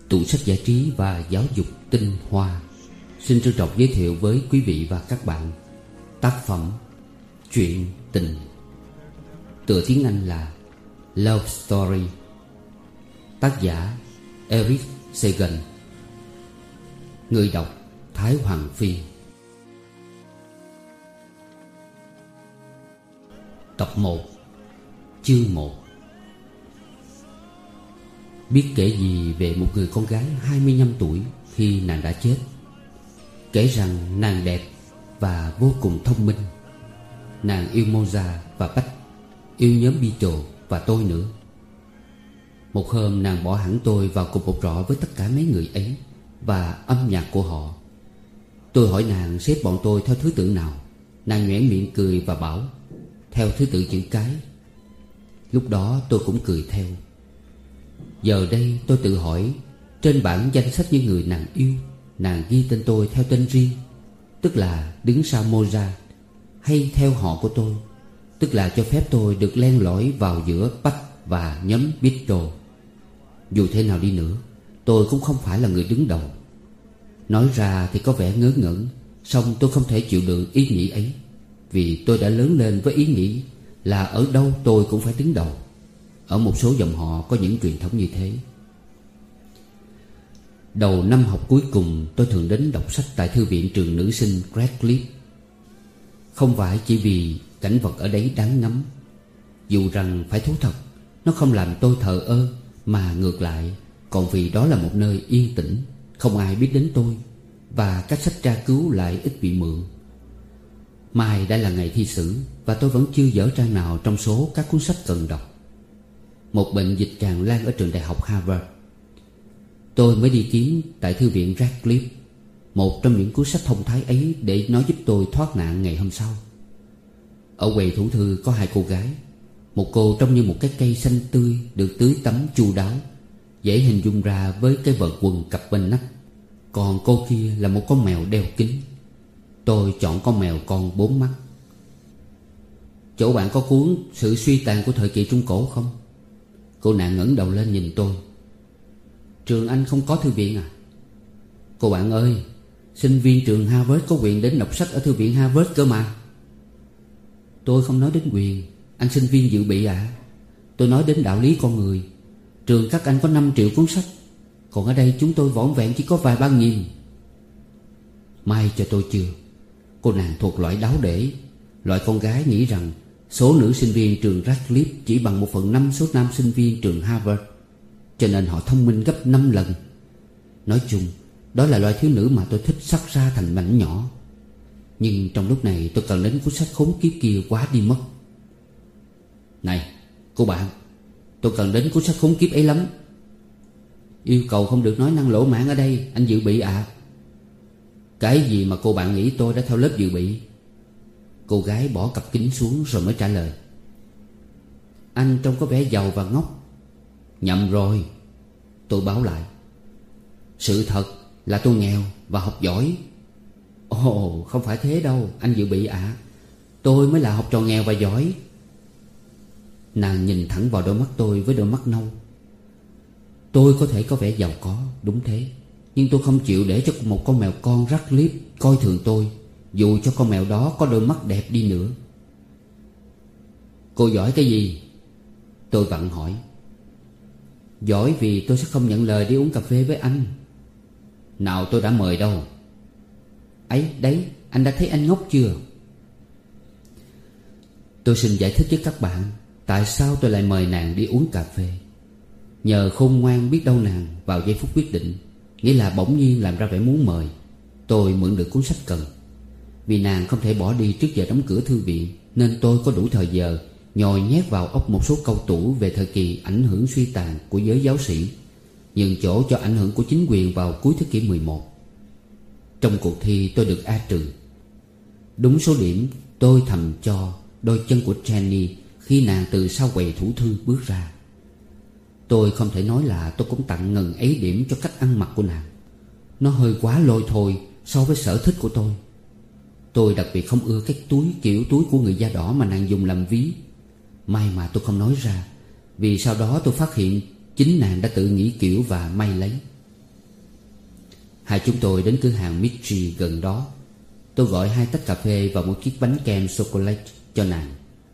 Tủ sách giải trí và giáo dục tinh hoa xin trân trọng giới thiệu với quý vị và các bạn tác phẩm Chuyện tình. Tựa tiếng Anh là Love Story. Tác giả Eric Sagan. Người đọc Thái Hoàng Phi. Tập 1. Chương 1. Biết kể gì về một người con gái 25 tuổi khi nàng đã chết. Kể rằng nàng đẹp và vô cùng thông minh. Nàng yêu Mozart và Bach, yêu nhóm Beatles và tôi nữa. Một hôm nàng bỏ hẳn tôi vào cùng một rọ với tất cả mấy người ấy và âm nhạc của họ. Tôi hỏi nàng xếp bọn tôi theo thứ tự nào. Nàng nhoẻn miệng cười và bảo theo thứ tự chữ cái. Lúc đó tôi cũng cười theo. Giờ đây tôi tự hỏi, trên bảng danh sách những người nàng yêu, nàng ghi tên tôi theo tên riêng, tức là đứng sau Mozart, hay theo họ của tôi, tức là cho phép tôi được len lỏi vào giữa Bach và nhóm Beatles. Dù thế nào đi nữa, tôi cũng không phải là người đứng đầu. Nói ra thì có vẻ ngớ ngẩn, song tôi không thể chịu đựng ý nghĩ ấy, vì tôi đã lớn lên với ý nghĩ là ở đâu tôi cũng phải đứng đầu. Ở một số dòng họ có những truyền thống như thế. Đầu năm học cuối cùng, tôi thường đến đọc sách tại thư viện trường nữ sinh Radcliffe. Không phải chỉ vì cảnh vật ở đấy đáng ngắm. Dù rằng phải thú thật, nó không làm tôi thờ ơ, mà ngược lại còn vì đó là một nơi yên tĩnh, không ai biết đến tôi, và các sách tra cứu lại ít bị mượn. Mai đã là ngày thi sử, và tôi vẫn chưa dở trang nào trong số các cuốn sách cần đọc. Một bệnh dịch tràn lan ở trường đại học Harvard. Tôi mới đi kiếm tại thư viện Radcliffe một trong những cuốn sách thông thái ấy để nó giúp tôi thoát nạn ngày hôm sau. Ở quầy thủ thư có hai cô gái. Một cô trông như một cái cây xanh tươi được tưới tắm chu đáo, dễ hình dung ra với cái vợt quần cặp bên nách. Còn cô kia là một con mèo đeo kính. Tôi chọn con mèo con 4 mắt. Chỗ bạn có cuốn Sự suy tàn của thời kỳ Trung Cổ không? Cô nàng ngẩng đầu lên nhìn tôi. Trường anh không có thư viện à? Cô bạn ơi, sinh viên trường Harvard có quyền đến đọc sách ở thư viện Harvard cơ mà. Tôi không nói đến quyền, anh sinh viên dự bị ạ. Tôi nói đến đạo lý con người. Trường các anh có 5 triệu cuốn sách, còn ở đây chúng tôi vỏn vẹn chỉ có vài ba nghìn. May cho tôi chưa. Cô nàng thuộc loại đáo để, loại con gái nghĩ rằng số nữ sinh viên trường Radcliffe chỉ bằng 1/5 số nam sinh viên trường Harvard, cho nên họ thông minh gấp 5 lần. Nói chung, đó là loại thiếu nữ mà tôi thích xắt ra thành mảnh nhỏ. Nhưng trong lúc này tôi cần đến cuốn sách khốn kiếp kia quá đi mất. Này, cô bạn, tôi cần đến cuốn sách khốn kiếp ấy lắm. Yêu cầu không được nói năng lỗ mãng ở đây, anh dự bị ạ. Cái gì mà cô bạn nghĩ tôi đã theo lớp dự bị? Cô gái bỏ cặp kính xuống rồi mới trả lời. Anh trông có vẻ giàu và ngốc. Nhầm rồi, tôi báo lại. Sự thật là tôi nghèo và học giỏi. Ồ, không phải thế đâu, anh dự bị ạ. Tôi mới là học trò nghèo và giỏi. Nàng nhìn thẳng vào đôi mắt tôi với đôi mắt nâu. Tôi có thể có vẻ giàu có, đúng thế, nhưng tôi không chịu để cho một con mèo con Radcliffe coi thường tôi, dù cho con mèo đó có đôi mắt đẹp đi nữa. Cô giỏi cái gì? Tôi vặn hỏi. Giỏi vì tôi sẽ không nhận lời đi uống cà phê với anh. Nào, tôi đã mời đâu. Ấy đấy, anh đã thấy anh ngốc chưa? Tôi xin giải thích với các bạn tại sao tôi lại mời nàng đi uống cà phê. Nhờ khôn ngoan biết đâu nàng vào giây phút quyết định, nghĩa là bỗng nhiên làm ra vẻ muốn mời, tôi mượn được cuốn sách cần. Vì nàng không thể bỏ đi trước giờ đóng cửa thư viện, nên tôi có đủ thời giờ nhồi nhét vào óc một số câu tủ về thời kỳ ảnh hưởng suy tàn của giới giáo sĩ, nhường chỗ cho ảnh hưởng của chính quyền vào cuối thế kỷ 11. Trong cuộc thi tôi được A trừ. Đúng số điểm, tôi thầm cho đôi chân của Jenny khi nàng từ sau quầy thủ thư bước ra. Tôi không thể nói là tôi cũng tặng ngần ấy điểm cho cách ăn mặc của nàng. Nó hơi quá lôi thôi so với sở thích của tôi. Tôi đặc biệt không ưa cái túi kiểu túi của người da đỏ mà nàng dùng làm ví. May mà tôi không nói ra, vì sau đó tôi phát hiện chính nàng đã tự nghĩ kiểu và may lấy. Hai chúng tôi đến cửa hàng Mitri gần đó. Tôi gọi 2 tách cà phê và một chiếc bánh kem chocolate cho nàng.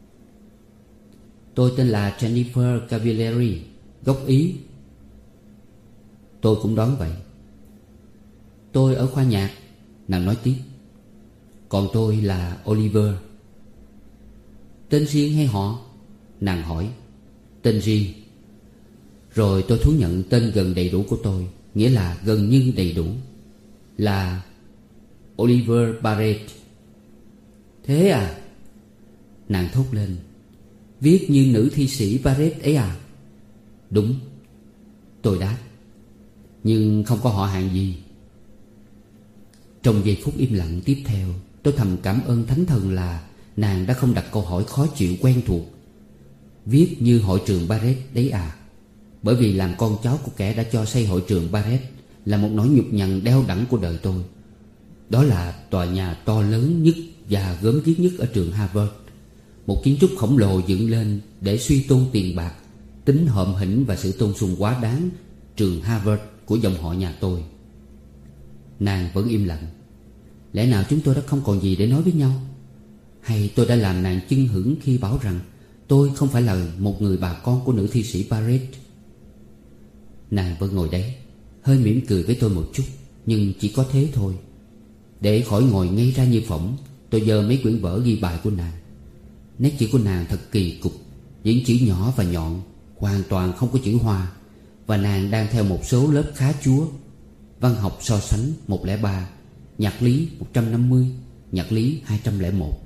Tôi tên là Jennifer Cavalieri, gốc Ý. Tôi cũng đoán vậy. Tôi ở khoa nhạc, nàng nói tiếp. Còn tôi là Oliver. Tên riêng hay họ? Nàng hỏi. Tên riêng. Rồi tôi thú nhận tên gần đầy đủ của tôi, nghĩa là gần như đầy đủ, là Oliver Barrett. Thế à? Nàng thốt lên. Viết như nữ thi sĩ Barrett ấy à? Đúng, tôi đáp. Nhưng không có họ hàng gì. Trong giây phút im lặng tiếp theo, tôi thầm cảm ơn Thánh Thần là nàng đã không đặt câu hỏi khó chịu quen thuộc. Viết như hội trường Barrett đấy à? Bởi vì làm con cháu của kẻ đã cho xây hội trường Barrett là một nỗi nhục nhằn đeo đẳng của đời tôi. Đó là tòa nhà to lớn nhất và gớm ghiếc nhất ở trường Harvard. Một kiến trúc khổng lồ dựng lên để suy tôn tiền bạc, tính hợm hĩnh và sự tôn sùng quá đáng trường Harvard của dòng họ nhà tôi. Nàng vẫn im lặng. Lẽ nào chúng tôi đã không còn gì để nói với nhau? Hay tôi đã làm nàng chưng hửng khi bảo rằng tôi không phải là một người bà con của nữ thi sĩ Barrett? Nàng vẫn ngồi đấy, hơi mỉm cười với tôi một chút, nhưng chỉ có thế thôi. Để khỏi ngồi ngay ra như phỏng, tôi giơ mấy quyển vở ghi bài của nàng. Nét chữ của nàng thật kỳ cục, những chữ nhỏ và nhọn, hoàn toàn không có chữ hoa. Và nàng đang theo một số lớp khá chúa: văn học so sánh 103, nhạc lý 150, nhạc lý 201.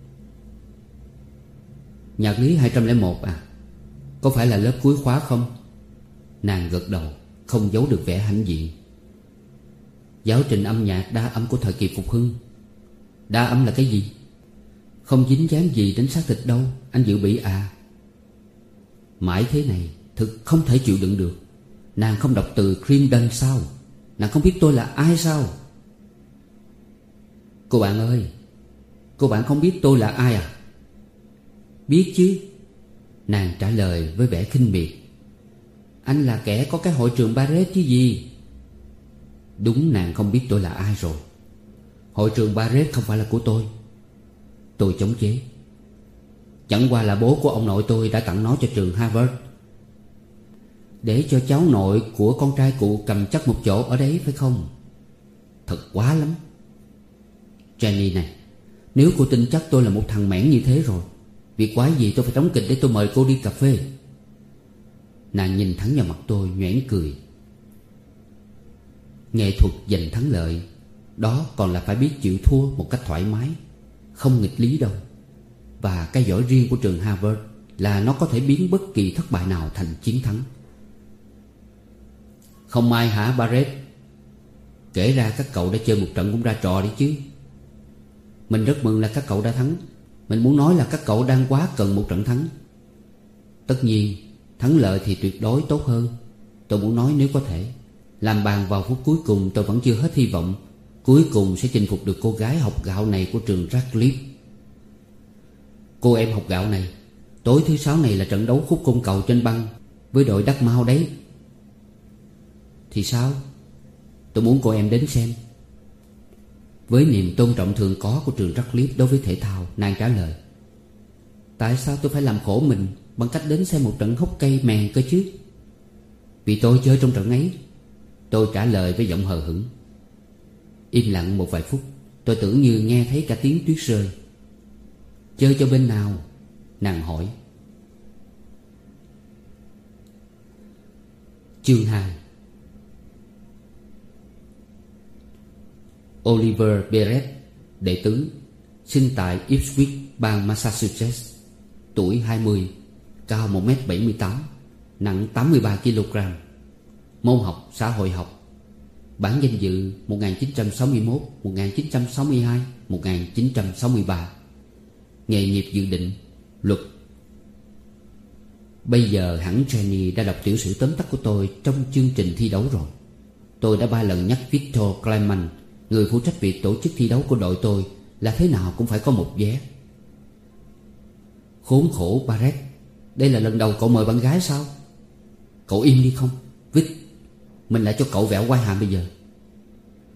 Nhạc lý 201 à? Có phải là lớp cuối khóa không? Nàng gật đầu, không giấu được vẻ hãnh diện. Giáo trình âm nhạc đa âm của thời kỳ phục hưng. Đa âm là cái gì? Không dính dáng gì đến xác thịt đâu, anh Dự Bị à. Mãi thế này, thực không thể chịu đựng được. Nàng không đọc từ Crinden sao? Nàng không biết tôi là ai sao? Cô bạn ơi, cô bạn không biết tôi là ai à? Biết chứ, nàng trả lời với vẻ khinh miệt. Anh là kẻ có cái hội trường Barrett chứ gì. Đúng, nàng không biết tôi là ai rồi. Hội trường Barrett không phải là của tôi. Tôi chống chế. Chẳng qua là bố của ông nội tôi đã tặng nó cho trường Harvard, để cho cháu nội của con trai cụ cầm chắc một chỗ ở đấy, phải không? Thật quá lắm. Jenny này, nếu cô tin chắc tôi là một thằng mẻn như thế rồi, việc quái gì tôi phải đóng kịch để tôi mời cô đi cà phê? Nàng nhìn thẳng vào mặt tôi nhoẻn cười. Nghệ thuật giành thắng lợi, đó còn là phải biết chịu thua một cách thoải mái, không nghịch lý đâu. Và cái giỏi riêng của trường Harvard là nó có thể biến bất kỳ thất bại nào thành chiến thắng. Không ai hả Barrett? Kể ra các cậu đã chơi một trận cũng ra trò đấy chứ. Mình rất mừng là các cậu đã thắng. Mình muốn nói là các cậu đang quá cần một trận thắng. Tất nhiên, thắng lợi thì tuyệt đối tốt hơn. Tôi muốn nói nếu có thể, làm bàn vào phút cuối cùng tôi vẫn chưa hết hy vọng cuối cùng sẽ chinh phục được cô gái học gạo này của trường Radcliffe. Cô em học gạo này, tối thứ Sáu này là trận đấu khúc côn cầu trên băng với đội Dartmouth đấy. Thì sao? Tôi muốn cô em đến xem. Với niềm tôn trọng thường có của trường Radcliffe đối với thể thao, nàng trả lời. Tại sao tôi phải làm khổ mình bằng cách đến xem một trận hockey mèn cơ chứ? Vì tôi chơi trong trận ấy, tôi trả lời với giọng hờ hững. Im lặng một vài phút, tôi tưởng như nghe thấy cả tiếng tuyết rơi. Chơi cho bên nào? Nàng hỏi. Chương 2. Oliver Barrett, đệ tứ, sinh tại Ipswich, bang Massachusetts. Tuổi 20, cao 1m78, nặng 83 kg. Môn học xã hội học. Bản danh dự 1961, 1962, 1963. Nghề nghiệp dự định luật. Bây giờ hẳn Jenny đã đọc tiểu sử tóm tắt của tôi trong chương trình thi đấu rồi. Tôi đã 3 lần nhắc Victor Clement, người phụ trách việc tổ chức thi đấu của đội tôi, là thế nào cũng phải có một vé. Khốn khổ Barrett, đây là lần đầu cậu mời bạn gái sao? Cậu im đi không Vic, mình lại cho cậu vẹo quai hàm bây giờ.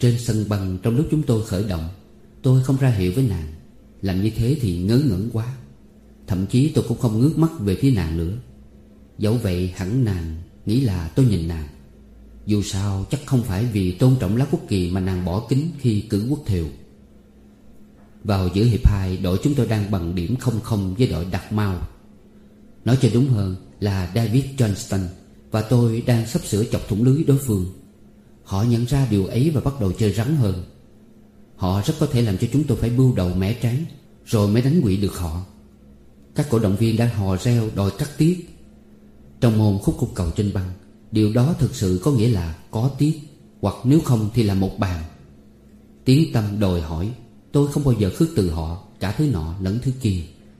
trên sân băng trong lúc chúng tôi khởi động. Tôi không ra hiệu với nàng. Làm như thế thì ngớ ngẩn quá. Thậm chí tôi cũng không ngước mắt về phía nàng nữa. Dẫu vậy hẳn nàng nghĩ là tôi nhìn nàng. Dù sao chắc không phải vì tôn trọng lá quốc kỳ mà nàng bỏ kính khi cử quốc thiều. Vào giữa hiệp 2, đội chúng tôi đang bằng điểm 0-0 với đội Dartmouth. Nói cho đúng hơn là David Johnston và tôi đang sắp sửa chọc thủng lưới đối phương. Họ nhận ra điều ấy và bắt đầu chơi rắn hơn. Họ rất có thể làm cho chúng tôi phải bưu đầu mẻ trán rồi mới đánh quỵ được họ. Các cổ động viên đang hò reo đòi cắt tiết. Trong môn khúc cung cầu trên băng, điều đó thực sự có nghĩa là có tiết, hoặc nếu không thì là một bàn. Tiếng tâm đòi hỏi. Tôi không bao giờ khước từ họ, cả thứ nọ lẫn thứ kia.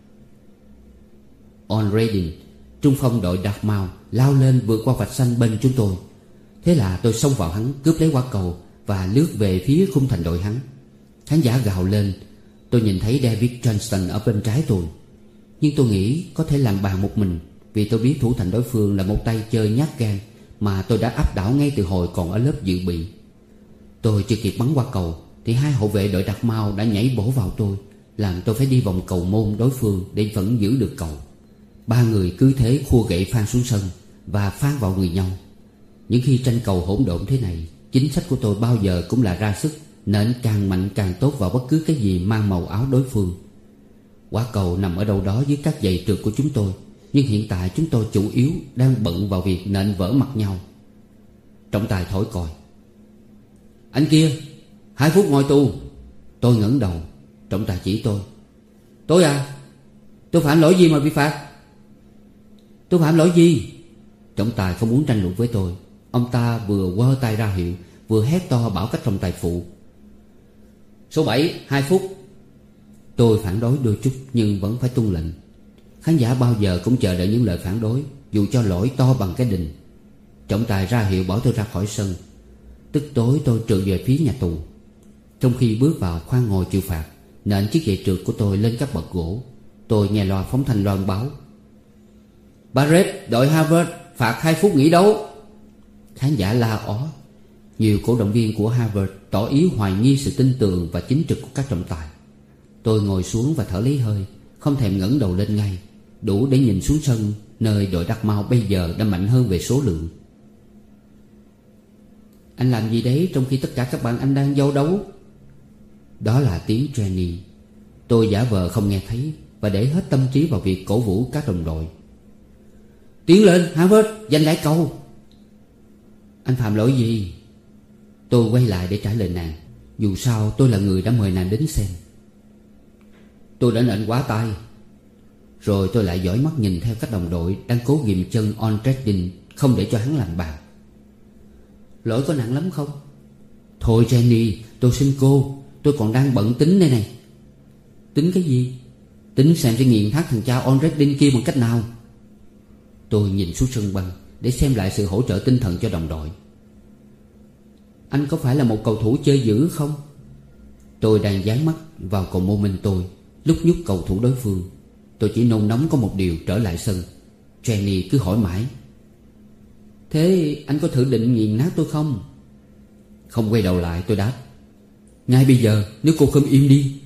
On Reading, trung phong đội Dartmouth lao lên vượt qua vạch xanh bên chúng tôi. Thế là tôi xông vào hắn, cướp lấy quả cầu và lướt về phía khung thành đội hắn. Khán giả gào lên. Tôi nhìn thấy David Johnston ở bên trái tôi. Nhưng tôi nghĩ có thể làm bàn một mình, vì tôi biết thủ thành đối phương là một tay chơi nhát gan mà tôi đã áp đảo ngay từ hồi còn ở lớp dự bị. Tôi chưa kịp bắn qua cầu thì hai hậu vệ đội Dartmouth đã nhảy bổ vào tôi, làm tôi phải đi vòng cầu môn đối phương để vẫn giữ được cầu. Ba người cứ thế khua gậy phang xuống sân và phang vào người nhau. Những khi tranh cầu hỗn độn thế này, chính sách của tôi bao giờ cũng là ra sức nện càng mạnh càng tốt vào bất cứ cái gì mang màu áo đối phương. Quả cầu nằm ở đâu đó dưới các giày trượt của chúng tôi, nhưng hiện tại chúng tôi chủ yếu đang bận vào việc nện vỡ mặt nhau. Trọng tài thổi còi. Anh kia, 2 phút ngồi tù. Tôi ngẩng đầu. Trọng tài chỉ tôi. Tôi à? Tôi phạm lỗi gì mà bị phạt? Tôi phạm lỗi gì? Trọng tài không muốn tranh luận với tôi. Ông ta vừa quơ tay ra hiệu, vừa hét to bảo các trọng tài phụ. Số 7, 2 phút. Tôi phản đối đôi chút nhưng vẫn phải tuân lệnh. Khán giả bao giờ cũng chờ đợi những lời phản đối, dù cho lỗi to bằng cái đình. Trọng tài ra hiệu bảo tôi ra khỏi sân. Tức tối tôi trượt về phía nhà tù. Trong khi bước vào khoang ngồi chịu phạt, nện chiếc giày trượt của tôi lên các bậc gỗ. Tôi nghe loa phóng thanh loan báo. Barrett, đội Harvard phạt 2 phút nghỉ đấu. Khán giả la ó. Nhiều cổ động viên của Harvard tỏ ý hoài nghi sự tin tưởng và chính trực của các trọng tài. Tôi ngồi xuống và thở lấy hơi, không thèm ngẩng đầu lên ngay, đủ để nhìn xuống sân nơi đội Dartmouth bây giờ đã mạnh hơn về số lượng. Anh làm gì đấy trong khi tất cả các bạn anh đang giao đấu? Đó là tiếng Jenny. Tôi giả vờ không nghe thấy và để hết tâm trí vào việc cổ vũ các đồng đội. Tiến lên Harvard, giành lại cầu. Anh phạm lỗi gì? Tôi quay lại để trả lời nàng. Dù sao tôi là người đã mời nàng đến xem. Tôi đã nện quá tay. Rồi tôi lại dõi mắt nhìn theo các đồng đội đang cố ghìm chân On Reading, không để cho hắn làm bàn. Lỗi có nặng lắm không? Thôi Jenny, tôi xin cô, tôi còn đang bận tính đây này. Tính cái gì? Tính xem sẽ nghiền thác thằng cha On Reading kia bằng cách nào. Tôi nhìn xuống sân băng để xem lại sự hỗ trợ tinh thần cho đồng đội. Anh có phải là một cầu thủ chơi dữ không? Tôi đang dán mắt vào cầu môn bên tôi, lúc nhúc cầu thủ đối phương. Tôi chỉ nôn nóng có một điều, trở lại sân. Jenny cứ hỏi mãi. Thế anh có thử định nghiền nát tôi không? Không quay đầu lại, tôi đáp. Ngay bây giờ, nếu cô không im đi.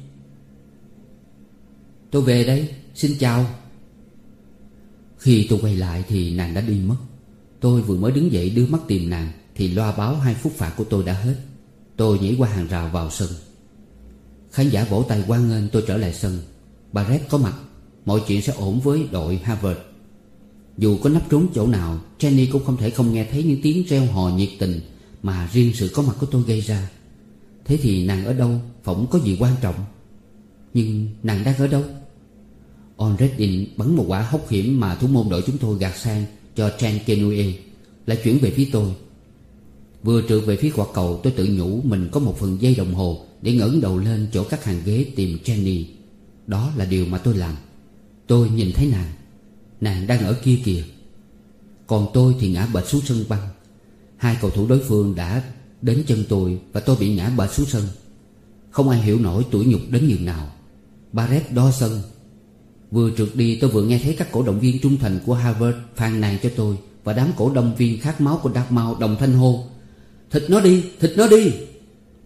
Tôi về đây, xin chào. Khi tôi quay lại thì nàng đã đi mất. Tôi vừa mới đứng dậy đưa mắt tìm nàng thì loa báo 2 phút phạt của tôi đã hết. Tôi nhảy qua hàng rào vào sân. Khán giả vỗ tay hoan nghênh tôi trở lại sân. Barrett có mặt, mọi chuyện sẽ ổn với đội Harvard. Dù có nấp trốn chỗ nào, Jenny cũng không thể không nghe thấy những tiếng reo hò nhiệt tình mà riêng sự có mặt của tôi gây ra. Thế thì nàng ở đâu, phỏng có gì quan trọng. Nhưng nàng đang ở đâu? On Reading bắn một quả hốc hiểm mà thủ môn đội chúng tôi gạt sang cho Chan Kenue, lại chuyển về phía tôi. Vừa trượt về phía quả cầu, tôi tự nhủ mình có 1 phần giây đồng hồ để ngẩng đầu lên chỗ các hàng ghế tìm Jenny. Đó là điều mà tôi làm. Tôi nhìn thấy nàng. Nàng đang ở kia kìa. Còn tôi thì ngã bệt xuống sân băng. 2 cầu thủ đối phương đã đến chân tôi và tôi bị ngã bệt xuống sân. Không ai hiểu nổi tủi nhục đến nhường nào. Barrett đo sân. Vừa trượt đi tôi vừa nghe thấy các cổ động viên trung thành của Harvard phàn nàn cho tôi, và đám cổ động viên khát máu của Dartmouth đồng thanh hô: Thịt nó đi, thịt nó đi.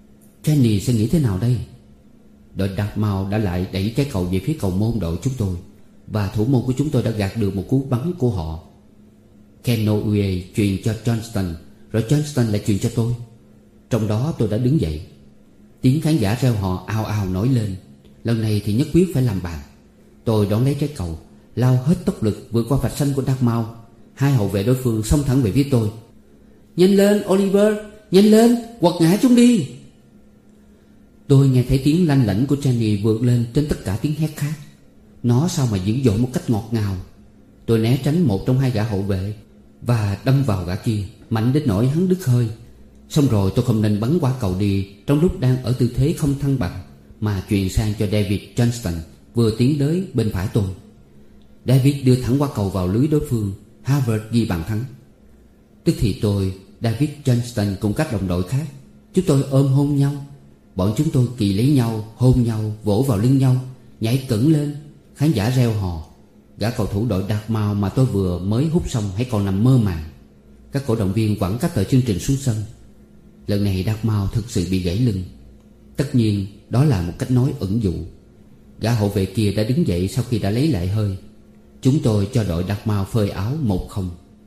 Jenny sẽ nghĩ thế nào đây? Đội Dartmouth đã lại đẩy trái cầu về phía cầu môn đội chúng tôi, và thủ môn của chúng tôi đã gạt được một cú bắn của họ. Kenowe truyền cho Johnston, rồi Johnston lại truyền cho tôi. Trong đó tôi đã đứng dậy. Tiếng khán giả reo hò ào ào nổi lên. Lần này thì nhất quyết phải làm bàn. Tôi đón lấy trái cầu, lao hết tốc lực vượt qua vạch xanh của Dartmouth. Hai hậu vệ đối phương xông thẳng về phía tôi. Nhanh lên Oliver, nhanh lên, quật ngã chúng đi. Tôi nghe thấy tiếng lanh lảnh của Jenny vượt lên trên tất cả tiếng hét khác. Nó sao mà dữ dội một cách ngọt ngào. Tôi né tránh một trong hai gã hậu vệ và đâm vào gã kia, mạnh đến nỗi hắn đứt hơi. Xong rồi tôi không nên bắn quả cầu đi trong lúc đang ở tư thế không thăng bằng, mà chuyền sang cho David Johnston vừa tiến tới bên phải tôi. David đưa thẳng quả cầu vào lưới đối phương. Harvard ghi bàn thắng. Tức thì tôi, David Johnston cùng các đồng đội khác, chúng tôi ôm hôn nhau. Bọn chúng tôi kỳ lấy nhau, hôn nhau, vỗ vào lưng nhau, nhảy cẫng lên. Khán giả reo hò. Gã cầu thủ đội Dartmouth mà tôi vừa mới hút xong hãy còn nằm mơ màng. Các cổ động viên quẳng các tờ chương trình xuống sân. Lần này Dartmouth thực sự bị gãy lưng. Tất nhiên đó là một cách nói ẩn dụ. Gã hậu vệ kia đã đứng dậy sau khi đã lấy lại hơi. Chúng tôi cho đội Dartmouth phơi áo 1-0.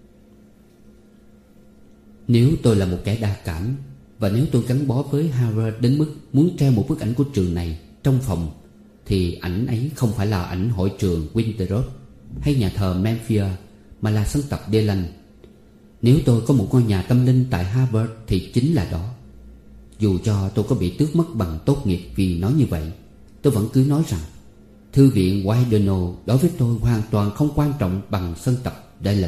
Nếu tôi là một kẻ đa cảm, và nếu tôi gắn bó với Harvard đến mức muốn treo một bức ảnh của trường này trong phòng, thì ảnh ấy không phải là ảnh hội trường Winterrod hay nhà thờ Memphis, mà là sân tập Dayland. Nếu tôi có một ngôi nhà tâm linh tại Harvard thì chính là đó. Dù cho tôi có bị tước mất bằng tốt nghiệp vì nói như vậy, tôi vẫn cứ nói rằng thư viện Widener đối với tôi hoàn toàn không quan trọng bằng sân tập Dayland.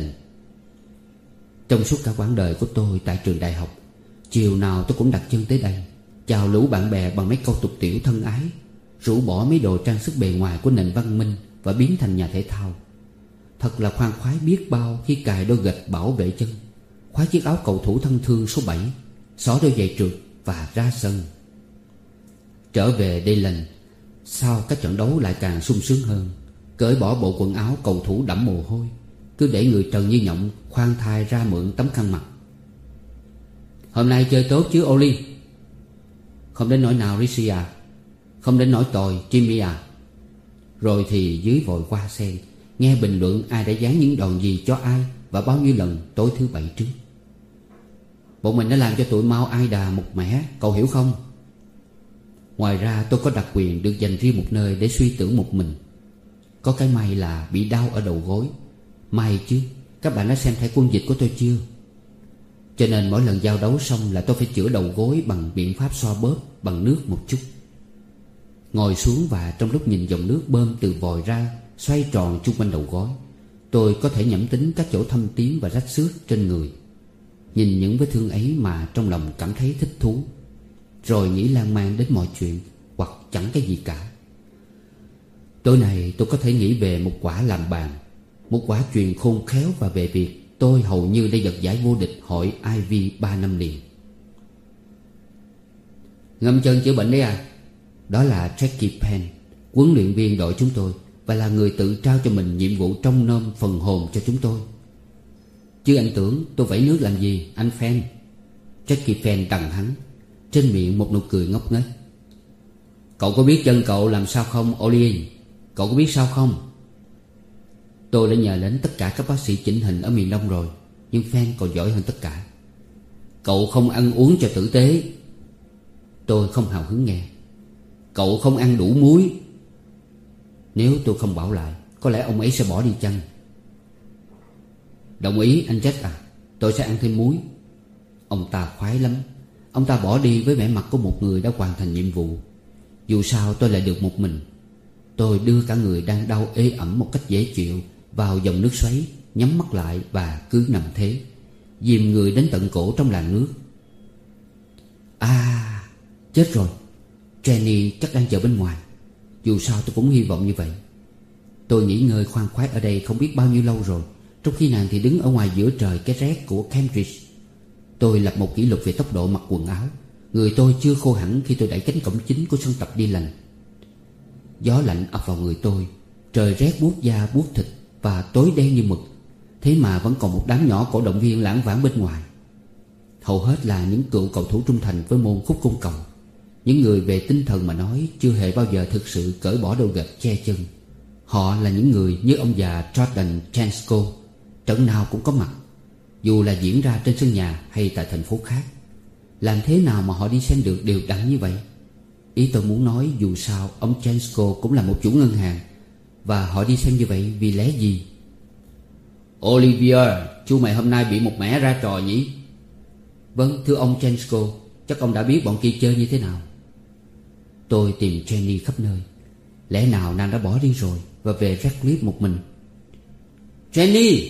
Trong suốt cả quãng đời của tôi tại trường đại học, chiều nào tôi cũng đặt chân tới đây, chào lũ bạn bè bằng mấy câu tục tiểu thân ái, rũ bỏ mấy đồ trang sức bề ngoài của nền văn minh và biến thành nhà thể thao. Thật là khoan khoái biết bao khi cài đôi gạch bảo vệ chân, khoác chiếc áo cầu thủ thân thương số 7, xỏ đôi giày trượt và ra sân. Trở về Dayland, sau các trận đấu lại càng sung sướng hơn. Cởi bỏ bộ quần áo cầu thủ đẫm mồ hôi, cứ để người trần như nhộng khoan thai ra mượn tấm khăn mặt. Hôm nay chơi tốt chứ Oli? Không đến nỗi nào Richie à? Không đến nỗi tồi Jimmy à? Rồi thì dưới vội qua sen nghe bình luận ai đã dán những đòn gì cho ai và bao nhiêu lần tối thứ Bảy trước. Bọn mình đã làm cho tụi Mau ai đà một mẻ, cậu hiểu không? Ngoài ra tôi có đặc quyền được dành riêng một nơi để suy tưởng một mình. Có cái may là bị đau ở đầu gối. May chứ, các bạn đã xem thẻ quân dịch của tôi chưa? Cho nên mỗi lần giao đấu xong là tôi phải chữa đầu gối bằng biện pháp xoa bóp bằng nước một chút. Ngồi xuống và trong lúc nhìn dòng nước bơm từ vòi ra xoay tròn chung quanh đầu gối, tôi có thể nhẩm tính các chỗ thâm tím và rách xước trên người. Nhìn những vết thương ấy mà trong lòng cảm thấy thích thú, rồi nghĩ lan man đến mọi chuyện hoặc chẳng cái gì cả. Tối nay tôi có thể nghĩ về một quả làm bàn, một quả chuyền khôn khéo, và về việc tôi hầu như đã giật giải vô địch hội Ivy 3 năm liền. Ngâm chân chữa bệnh đấy à? Đó là Jackie Penn, huấn luyện viên đội chúng tôi, và là người tự trao cho mình nhiệm vụ trông nom phần hồn cho chúng tôi. Chứ anh tưởng tôi vẩy nước làm gì, anh Penn? Jackie Penn đằng hắn, trên miệng một nụ cười ngốc nghếch. Cậu có biết chân cậu làm sao không, Oliver? Cậu có biết sao không? Tôi đã nhờ đến tất cả các bác sĩ chỉnh hình ở miền Đông rồi, nhưng Penn còn giỏi hơn tất cả. Cậu không ăn uống cho tử tế. Tôi không hào hứng nghe. Cậu không ăn đủ muối. Nếu tôi không bảo lại, có lẽ ông ấy sẽ bỏ đi chăng? Đồng ý anh Jack à, tôi sẽ ăn thêm muối. Ông ta khoái lắm. Ông ta bỏ đi với vẻ mặt của một người đã hoàn thành nhiệm vụ. Dù sao tôi lại được một mình. Tôi đưa cả người đang đau ê ẩm một cách dễ chịu vào dòng nước xoáy, nhắm mắt lại và cứ nằm thế, dìm người đến tận cổ trong làn nước. À, chết rồi, Jenny chắc đang chờ bên ngoài. Dù sao tôi cũng hy vọng như vậy. Tôi nghỉ ngơi khoan khoái ở đây không biết bao nhiêu lâu rồi, trong khi nàng thì đứng ở ngoài giữa trời cái rét của Cambridge. Tôi lập một kỷ lục về tốc độ mặc quần áo. Người tôi chưa khô hẳn khi tôi đẩy cánh cổng chính của sân tập Dayland. Gió lạnh ập vào người tôi, trời rét buốt da buốt thịt và tối đen như mực. Thế mà vẫn còn một đám nhỏ cổ động viên lãng vãng bên ngoài. Hầu hết là những cựu cầu thủ trung thành với môn khúc côn cầu. Những người về tinh thần mà nói chưa hề bao giờ thực sự cởi bỏ đôi gạch che chân. Họ là những người như ông già Jordan Chansko, trận nào cũng có mặt, dù là diễn ra trên sân nhà hay tại thành phố khác. Làm thế nào mà họ đi xem được đều đặn như vậy? Ý tôi muốn nói dù sao ông Chansko cũng là một chủ ngân hàng, và họ đi xem như vậy vì lẽ gì? Olivier, chú mày hôm nay bị một mẻ ra trò nhỉ? Vâng, thưa ông Chansko, chắc ông đã biết bọn kia chơi như thế nào. Tôi tìm Jenny khắp nơi. Lẽ nào nàng đã bỏ đi rồi và về Radcliffe một mình? Jenny!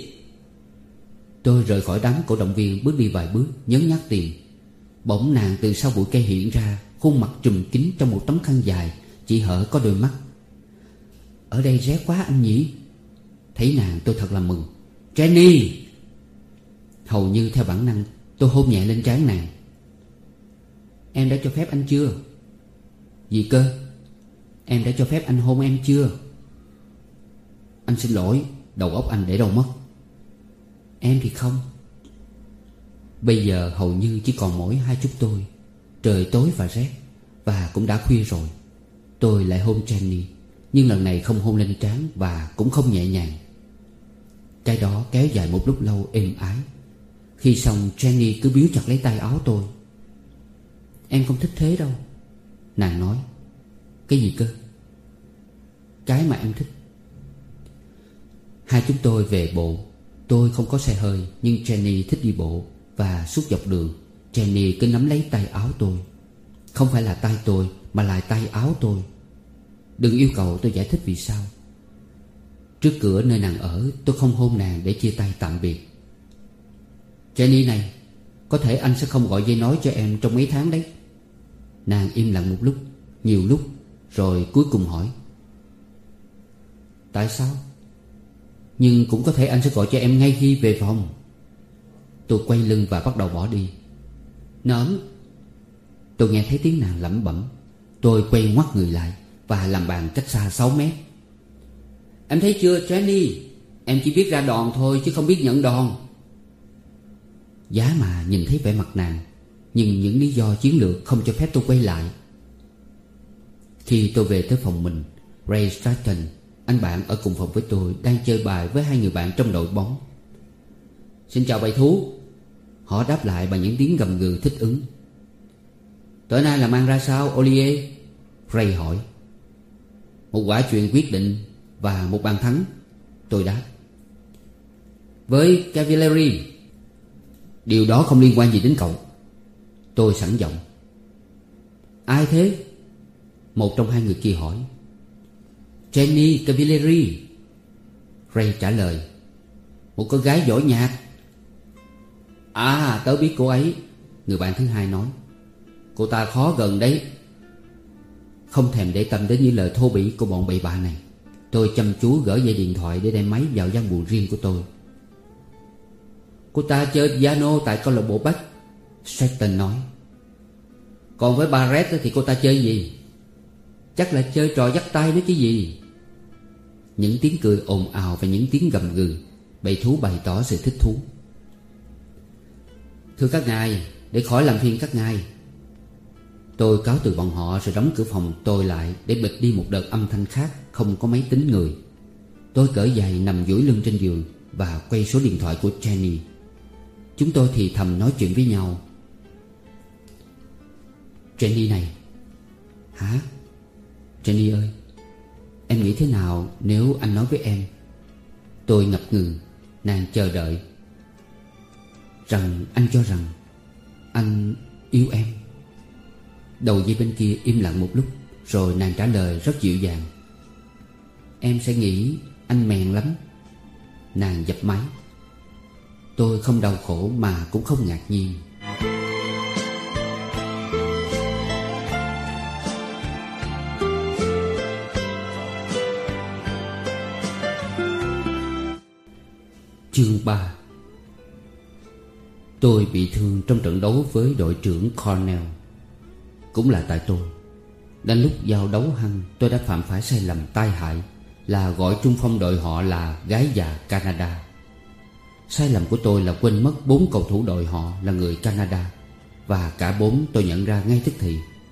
Tôi rời khỏi đám cổ động viên, bước đi vài bước, nhấn nhác tìm. Bỗng nàng từ sau bụi cây hiện ra, khuôn mặt trùm kín trong một tấm khăn dài, chỉ hở có đôi mắt. Ở đây rét quá anh nhỉ? Thấy nàng tôi thật là mừng. Jenny! Hầu như theo bản năng, tôi hôn nhẹ lên trán nàng. Em đã cho phép anh chưa? Gì cơ? Em đã cho phép anh hôn em chưa? Anh xin lỗi, đầu óc anh để đâu mất? Em thì không. Bây giờ hầu như chỉ còn mỗi hai chúng tôi. Trời tối và rét, và cũng đã khuya rồi. Tôi lại hôn Jenny, nhưng lần này không hôn lên trán và cũng không nhẹ nhàng. Cái đó kéo dài một lúc lâu êm ái. Khi xong Jenny cứ biếu chặt lấy tay áo tôi. Em không thích thế đâu, nàng nói. Cái gì cơ? Cái mà em thích. Hai chúng tôi về bộ. Tôi không có xe hơi, nhưng Jenny thích đi bộ. Và suốt dọc đường Jenny cứ nắm lấy tay áo tôi. Không phải là tay tôi, mà là tay áo tôi. Đừng yêu cầu tôi giải thích vì sao. Trước cửa nơi nàng ở, tôi không hôn nàng để chia tay tạm biệt. Jenny này, có thể anh sẽ không gọi dây nói cho em trong mấy tháng đấy. Nàng im lặng một lúc, nhiều lúc, rồi cuối cùng hỏi. Tại sao? Nhưng cũng có thể anh sẽ gọi cho em ngay khi về phòng. Tôi quay lưng và bắt đầu bỏ đi. Nỡm. Tôi nghe thấy tiếng nàng lẩm bẩm. Tôi quay ngoắt người lại và làm bàn cách xa 6 mét. Em thấy chưa Jenny? Em chỉ biết ra đòn thôi chứ không biết nhận đòn. Giá mà nhìn thấy vẻ mặt nàng, nhưng những lý do chiến lược không cho phép tôi quay lại. Khi tôi về tới phòng mình, Ray Stratton, anh bạn ở cùng phòng với tôi, đang chơi bài với hai người bạn trong đội bóng. Xin chào bầy thú. Họ đáp lại bằng những tiếng gầm gừ thích ứng. Tối nay làm ăn ra sao Olivier? Ray hỏi. Một quả chuyền quyết định và một bàn thắng, tôi đáp. Với Cavalieri. Điều đó không liên quan gì đến cậu, tôi sẵn giọng. Ai thế? Một trong hai người kia hỏi. Jenny Cavalieri. Ray trả lời. Một cô gái giỏi nhạc. À, tớ biết cô ấy, người bạn thứ hai nói. Cô ta khó gần đấy. Không thèm để tâm đến những lời thô bỉ của bọn bậy bạ này, tôi chăm chú gỡ dây điện thoại để đem máy vào gian buồng riêng của tôi. Cô ta chơi piano tại câu lạc bộ Bach, Stratton nói. Còn với Barrett thì cô ta chơi gì? Chắc là chơi trò dắt tay nữa chứ gì. Những tiếng cười ồn ào và những tiếng gầm gừ. Bầy thú bày tỏ sự thích thú. Thưa các ngài, để khỏi làm phiền các ngài. Tôi cáo từ bọn họ rồi đóng cửa phòng tôi lại để bịt đi một đợt âm thanh khác không có máy tính người. Tôi cởi giày nằm duỗi lưng trên giường và quay số điện thoại của Jenny. Chúng tôi thì thầm nói chuyện với nhau. Jenny này. Hả? Jenny ơi, em nghĩ thế nào nếu anh nói với em? Tôi ngập ngừng. Nàng chờ đợi. Rằng anh cho rằng anh yêu em. Đầu dây bên kia im lặng một lúc, rồi nàng trả lời rất dịu dàng. Em sẽ nghĩ anh mèn lắm. Nàng dập máy. Tôi không đau khổ mà cũng không ngạc nhiên. Chương 3. Tôi bị thương trong trận đấu với đội trưởng Cornell. Cũng là tại tôi. Đến lúc giao đấu hăng, tôi đã phạm phải sai lầm tai hại là gọi trung phong đội họ là gái già Canada. Sai lầm của tôi là quên mất 4 cầu thủ đội họ là người Canada, và cả 4 tôi nhận ra ngay tức thì.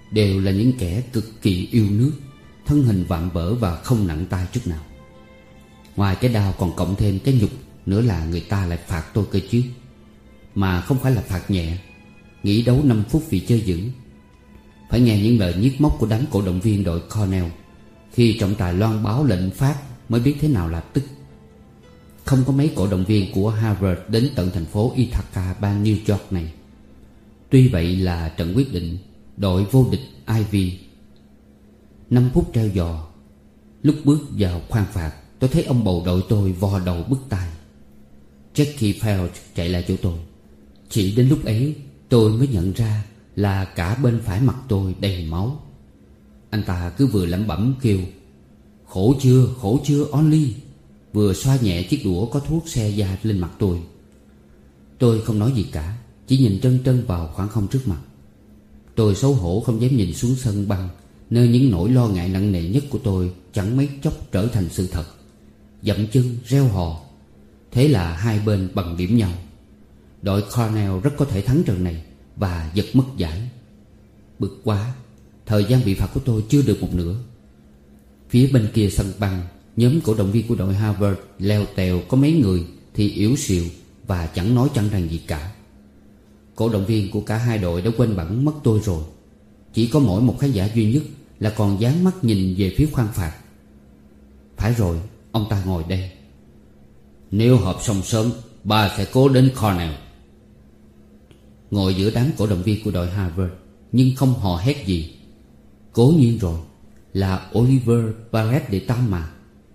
đều là những kẻ cực kỳ yêu nước, thân hình vạm vỡ và không nặng tay chút nào. Ngoài cái đau còn cộng thêm cái nhục nữa là người ta lại phạt tôi cơ chứ. Mà không phải là phạt nhẹ, nghỉ đấu 5 phút vì chơi dữ. Phải nghe những lời nhiếc móc của đám cổ động viên đội Cornell khi trọng tài loan báo lệnh phát mới biết thế nào là tức. Không có mấy cổ động viên của Harvard đến tận thành phố Ithaca, bang New York này. Tuy vậy là trận quyết định, đội vô địch Ivy. 5 phút treo giò. Lúc bước vào khoang phạt, tôi thấy ông bầu đội tôi vò đầu bứt tai. Jackie Feld chạy lại chỗ tôi. Chỉ đến lúc ấy tôi mới nhận ra là cả bên phải mặt tôi đầy máu. Anh ta cứ vừa lẩm bẩm kêu khổ chưa Only, vừa xoa nhẹ chiếc đũa có thuốc xe da lên mặt tôi. Tôi không nói gì cả, chỉ nhìn trân trân vào khoảng không trước mặt. Tôi xấu hổ không dám nhìn xuống sân băng, nơi những nỗi lo ngại nặng nề nhất của tôi chẳng mấy chốc trở thành sự thật. Dậm chân reo hò. Thế là hai bên bằng điểm nhau. Đội Cornell rất có thể thắng trận này và giật mất giải. Bực quá, thời gian bị phạt của tôi chưa được một nửa. Phía bên kia sân băng, nhóm cổ động viên của đội Harvard leo tèo có mấy người thì yếu xìu và chẳng nói chẳng rằng gì cả. Cổ động viên của cả hai đội đã quên bẵng mất tôi rồi. Chỉ có mỗi một khán giả duy nhất là còn dán mắt nhìn về phía khoang phạt. Phải rồi, ông ta ngồi đây. Nếu họp xong sớm, ba sẽ cố đến Cornell. Ngồi giữa đám cổ động viên của đội Harvard, nhưng không hò hét gì. Cố nhiên rồi, là Oliver Barrett đệ tam mà.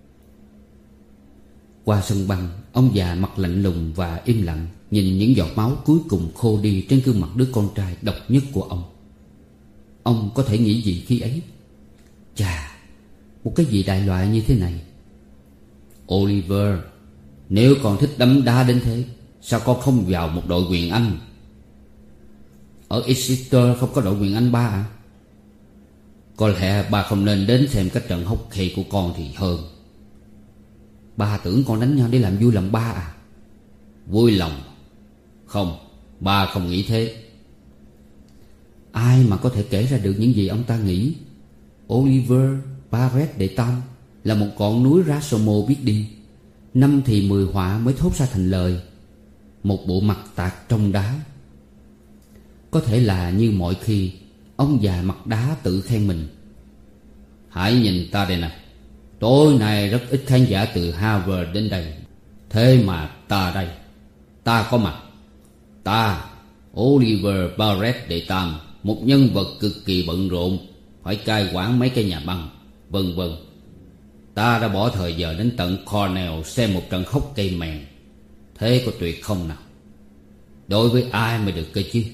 Qua sân băng, ông già mặt lạnh lùng và im lặng nhìn những giọt máu cuối cùng khô đi trên gương mặt đứa con trai độc nhất của ông. Ông có thể nghĩ gì khi ấy? Chà, một cái gì đại loại như thế này. Oliver, nếu con thích đấm đá đến thế, sao con không vào một đội quyền Anh? Ở Exeter không có đội quyền Anh ba à? Có lẽ ba không nên đến xem các trận hockey của con thì hơn. Ba tưởng con đánh nhau để làm vui lòng ba à? Vui lòng? Không, ba không nghĩ thế. Ai mà có thể kể ra được những gì ông ta nghĩ? Oliver Barrett đệ tam là một ngọn núi Rushmore biết đi. 5 thì 10 họa mới thốt ra thành lời. Một bộ mặt tạc trong đá. Có thể là như mọi khi, ông già mặt đá tự khen mình. Hãy nhìn ta đây nè, tối nay rất ít khán giả từ Harvard đến đây. Thế mà ta đây, ta có mặt. Ta, Oliver Barrett đệ tam, một nhân vật cực kỳ bận rộn, phải cai quản mấy cái nhà băng, vân vân. Ta đã bỏ thời giờ đến tận Cornell xem một trận hockey mèn. Thế có tuyệt không nào? Đối với ai mới được cơ chứ?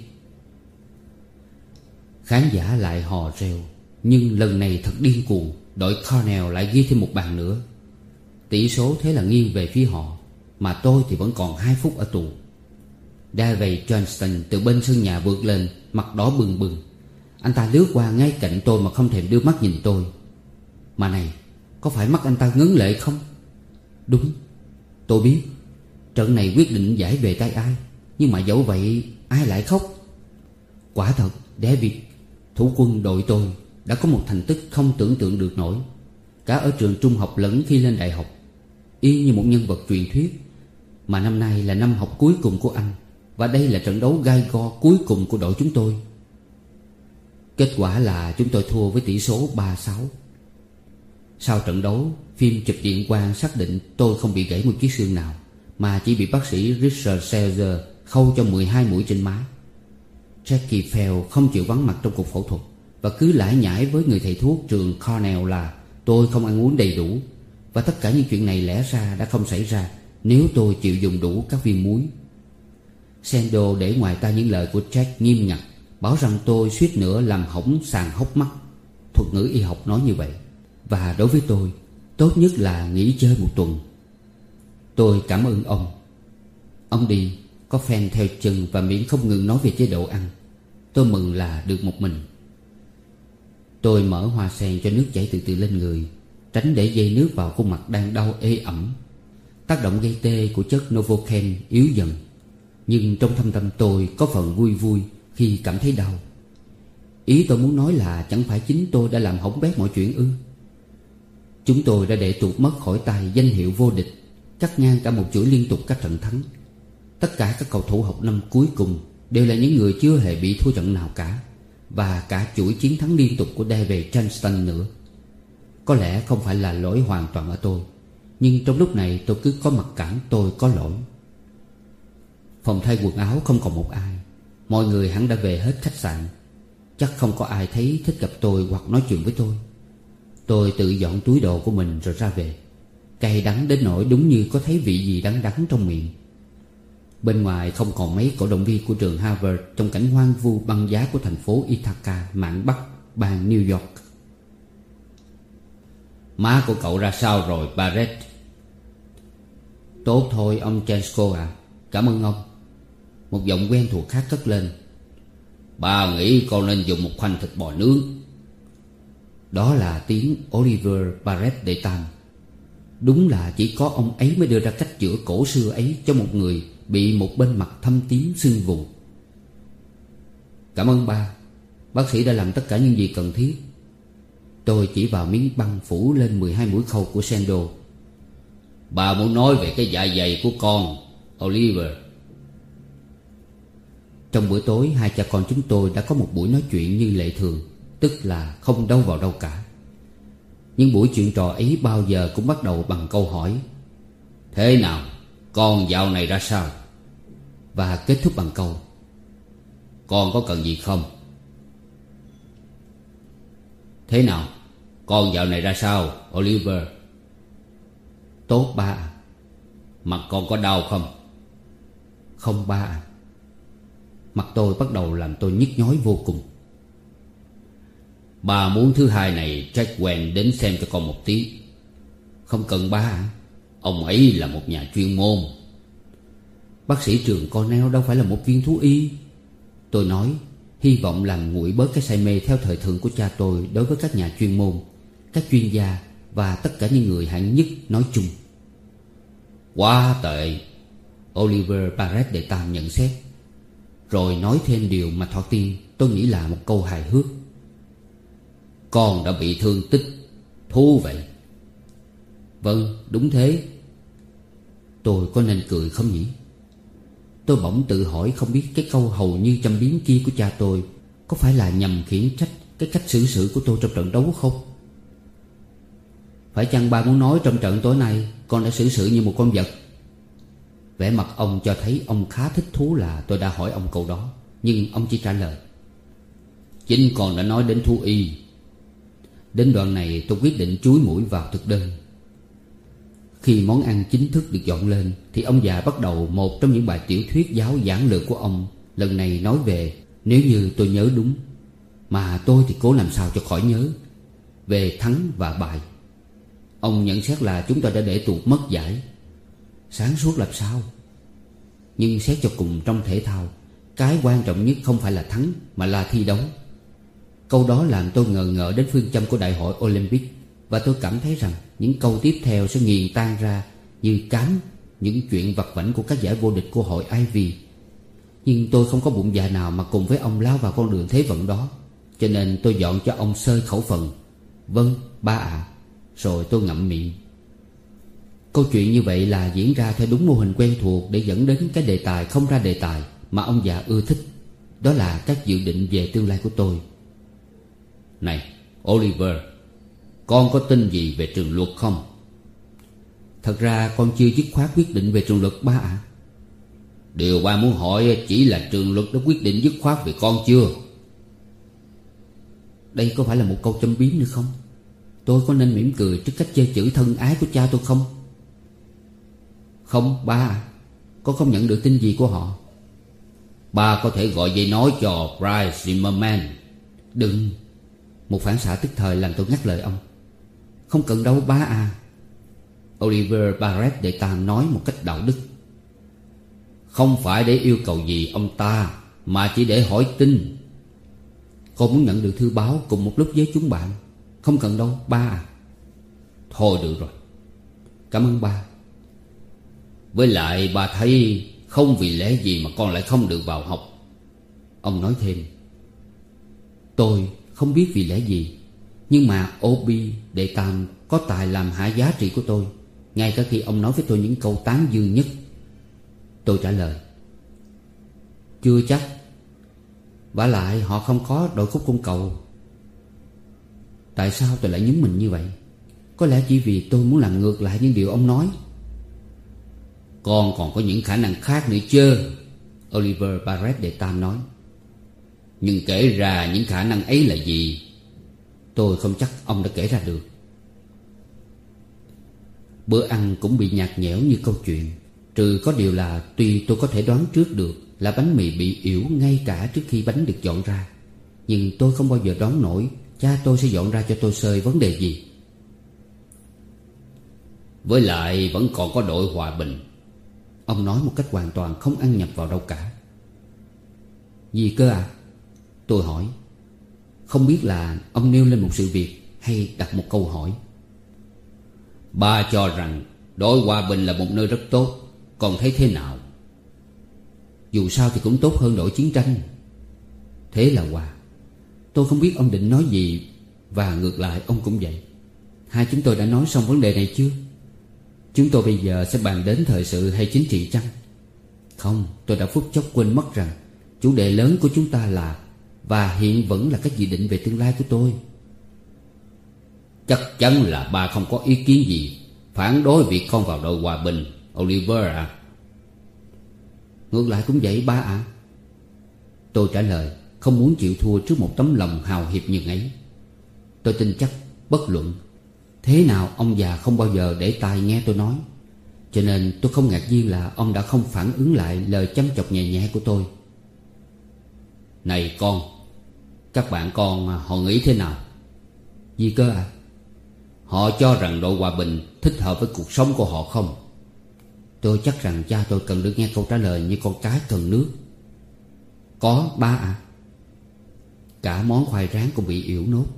Khán giả lại hò reo. Nhưng lần này thật điên cuồng. Đội Cornell lại ghi thêm một bàn nữa. Tỷ số thế là nghiêng về phía họ. Mà tôi thì vẫn còn 2 phút ở tù. Davey Johnston từ bên sân nhà vượt lên, mặt đỏ bừng bừng. Anh ta lướt qua ngay cạnh tôi mà không thèm đưa mắt nhìn tôi. Mà này, có phải mắt anh ta ngấn lệ không? Đúng, tôi biết trận này quyết định giải về tay ai. Nhưng mà dẫu vậy ai lại khóc? Quả thật David, thủ quân đội tôi, đã có một thành tích không tưởng tượng được nổi. Cả ở trường trung học lẫn khi lên đại học, y như một nhân vật truyền thuyết. Mà năm nay là năm học cuối cùng của anh, và đây là trận đấu gai go cuối cùng của đội chúng tôi. Kết quả là chúng tôi thua với tỷ số 3-6. Sau trận đấu, phim chụp điện quang xác định tôi không bị gãy một chiếc xương nào, mà chỉ bị bác sĩ Richard Selzer khâu cho 12 mũi trên má. Jackie Fell không chịu vắng mặt trong cuộc phẫu thuật, và cứ lải nhải với người thầy thuốc trường Cornell là tôi không ăn uống đầy đủ. Và tất cả những chuyện này lẽ ra đã không xảy ra nếu tôi chịu dùng đủ các viên muối. Sendo để ngoài tai những lời của Jack nghiêm ngặt, bảo rằng tôi suýt nữa làm hỏng sàn hốc mắt. Thuật ngữ y học nói như vậy. Và đối với tôi, tốt nhất là nghỉ chơi một tuần. Tôi cảm ơn ông. Ông đi, có fan theo chân và miệng không ngừng nói về chế độ ăn. Tôi mừng là được một mình. Tôi mở hoa sen cho nước chảy từ từ lên người, tránh để dây nước vào khuôn mặt đang đau ê ẩm. Tác động gây tê của chất Novocaine yếu dần, nhưng trong thâm tâm tôi có phần vui vui khi cảm thấy đau. Ý tôi muốn nói là chẳng phải chính tôi đã làm hỏng bét mọi chuyện ư? Chúng tôi đã để tuột mất khỏi tay danh hiệu vô địch, cắt ngang cả một chuỗi liên tục các trận thắng. Tất cả các cầu thủ học năm cuối cùng đều là những người chưa hề bị thua trận nào cả, và cả chuỗi chiến thắng liên tục của David Johnston nữa. Có lẽ không phải là lỗi hoàn toàn ở tôi, nhưng trong lúc này tôi cứ có mặc cảm tôi có lỗi. Phòng thay quần áo không còn một ai. Mọi người hẳn đã về hết khách sạn. Chắc không có ai thấy thích gặp tôi hoặc nói chuyện với tôi. Tôi tự dọn túi đồ của mình rồi ra về, cay đắng đến nỗi đúng như có thấy vị gì đắng đắng trong miệng. Bên ngoài không còn mấy cổ động viên của trường Harvard trong cảnh hoang vu băng giá của thành phố Ithaca, mạn Bắc, bang New York. Má của cậu ra sao rồi, Barrett? Tốt thôi ông Chensko ạ. Cảm ơn ông. Một giọng quen thuộc khác cất lên. Bà nghĩ con nên dùng một khoanh thịt bò nướng. Đó là tiếng Oliver Barrett đệ tam. Đúng là chỉ có ông ấy mới đưa ra cách chữa cổ xưa ấy cho một người bị một bên mặt thâm tím sưng vùng. Cảm ơn ba. Bác sĩ đã làm tất cả những gì cần thiết. Tôi chỉ vào miếng băng phủ lên 12 mũi khâu của Sendo. Bà muốn nói về cái dạ dày của con, Oliver. Trong bữa tối, hai cha con chúng tôi đã có một buổi nói chuyện như lệ thường, tức là không đâu vào đâu cả. Những buổi chuyện trò ấy bao giờ cũng bắt đầu bằng câu hỏi: thế nào, con dạo này ra sao? Và kết thúc bằng câu: con có cần gì không? Thế nào, con dạo này ra sao, Oliver? Tốt ba à. Mặt con có đau không? Không ba à. Mặt tôi bắt đầu làm tôi nhức nhói vô cùng. Bà muốn thứ hai này Jack Wayne đến xem cho con một tí. Không cần ba à. Ông ấy là một nhà chuyên môn. Bác sĩ trường Cornell đâu phải là một viên thú y. Tôi nói, hy vọng làm nguội bớt cái say mê theo thời thượng của cha tôi đối với các nhà chuyên môn, các chuyên gia và tất cả những người hạng nhất nói chung. Quá tệ, Oliver Barrett đệ tam nhận xét. Rồi nói thêm điều mà thoạt tiên tôi nghĩ là một câu hài hước: con đã bị thương tích. Thú vậy. Vâng, đúng thế. Tôi có nên cười không nhỉ? Tôi bỗng tự hỏi không biết cái câu hầu như châm biếm kia của cha tôi có phải là nhằm khiển trách cái cách xử sự của tôi trong trận đấu không? Phải chăng ba muốn nói trong trận tối nay con đã xử sự như một con vật? Vẻ mặt ông cho thấy ông khá thích thú là tôi đã hỏi ông câu đó, nhưng ông chỉ trả lời: chính con đã nói đến thú y. Đến đoạn này tôi quyết định chúi mũi vào thực đơn. Khi món ăn chính thức được dọn lên thì ông già bắt đầu một trong những bài tiểu thuyết giáo giản lược của ông. Lần này nói về, nếu như tôi nhớ đúng, mà tôi thì cố làm sao cho khỏi nhớ, về thắng và bại. Ông nhận xét là chúng ta đã để tuột mất giải. Sáng suốt làm sao? Nhưng xét cho cùng trong thể thao, cái quan trọng nhất không phải là thắng mà là thi đấu. Câu đó làm tôi ngờ ngợ đến phương châm của Đại hội Olympic, và tôi cảm thấy rằng những câu tiếp theo sẽ nghiền tan ra như cám những chuyện vặt vãnh của các giải vô địch của hội Ivy. Nhưng tôi không có bụng dạ nào mà cùng với ông lao vào con đường thế vận đó, cho nên tôi dọn cho ông sơi khẩu phần: vâng, ba ạ. Rồi tôi ngậm miệng. Câu chuyện như vậy là diễn ra theo đúng mô hình quen thuộc để dẫn đến cái đề tài không ra đề tài mà ông già ưa thích. Đó là các dự định về tương lai của tôi. Này, Oliver, con có tin gì về trường luật không? Thật ra con chưa dứt khoát quyết định về trường luật ba ạ. Điều ba muốn hỏi chỉ là trường luật đã quyết định dứt khoát về con chưa? Đây có phải là một câu châm biếm nữa không? Tôi có nên mỉm cười trước cách chơi chữ thân ái của cha tôi không? Không ba ạ. Con không nhận được tin gì của họ. Ba có thể gọi dây nói cho Bryce Zimmerman. Đừng. Một phản xạ tức thời làm tôi ngắt lời ông. Không cần đâu ba à. Oliver Barrett đệ tam nói một cách đạo đức. Không phải để yêu cầu gì ông ta, mà chỉ để hỏi tin. Con muốn nhận được thư báo cùng một lúc với chúng bạn. Không cần đâu ba à. Thôi được rồi. Cảm ơn ba. Với lại ba thấy không vì lẽ gì mà con lại không được vào học. Ông nói thêm. Tôi không biết vì lẽ gì, nhưng mà Obi đệ tam có tài làm hạ giá trị của tôi, ngay cả khi ông nói với tôi những câu tán dương nhất. Tôi trả lời: chưa chắc. Vả lại họ không có đội khúc cung cầu. Tại sao tôi lại nhúng mình như vậy? Có lẽ chỉ vì tôi muốn làm ngược lại những điều ông nói. Con còn có những khả năng khác nữa chứ, Oliver Barrett đệ tam nói. Nhưng kể ra những khả năng ấy là gì? Tôi không chắc ông đã kể ra được. Bữa ăn cũng bị nhạt nhẽo như câu chuyện, trừ có điều là tuy tôi có thể đoán trước được là bánh mì bị yểu ngay cả trước khi bánh được dọn ra, nhưng tôi không bao giờ đoán nổi cha tôi sẽ dọn ra cho tôi xơi vấn đề gì. Với lại vẫn còn có đội hòa bình, ông nói một cách hoàn toàn không ăn nhập vào đâu cả. Gì cơ à? Tôi hỏi. Không biết là ông nêu lên một sự việc hay đặt một câu hỏi. Ba cho rằng đội hòa bình là một nơi rất tốt. Còn thấy thế nào? Dù sao thì cũng tốt hơn đội chiến tranh. Thế là hòa. Tôi không biết ông định nói gì, và ngược lại ông cũng vậy. Hai chúng tôi đã nói xong vấn đề này chưa? Chúng tôi bây giờ sẽ bàn đến thời sự hay chính trị chăng? Không, tôi đã phút chốc quên mất rằng chủ đề lớn của chúng ta là, và hiện vẫn là, các dự định về tương lai của tôi. Chắc chắn là ba không có ý kiến gì phản đối việc con vào đội hòa bình, Oliver à? Ngược lại cũng vậy ba ạ. Tôi trả lời, không muốn chịu thua trước một tấm lòng hào hiệp như ấy. Tôi tin chắc bất luận thế nào ông già không bao giờ để tai nghe tôi nói, cho nên tôi không ngạc nhiên là ông đã không phản ứng lại lời chăm chọc nhẹ nhẹ của tôi. Này con, các bạn con họ nghĩ thế nào? Gì cơ ạ? Họ cho rằng đội hòa bình thích hợp với cuộc sống của họ không? Tôi chắc rằng cha tôi cần được nghe câu trả lời như con cá cần nước. Có ba ạ. Cả món khoai rán cũng bị yểu nốt.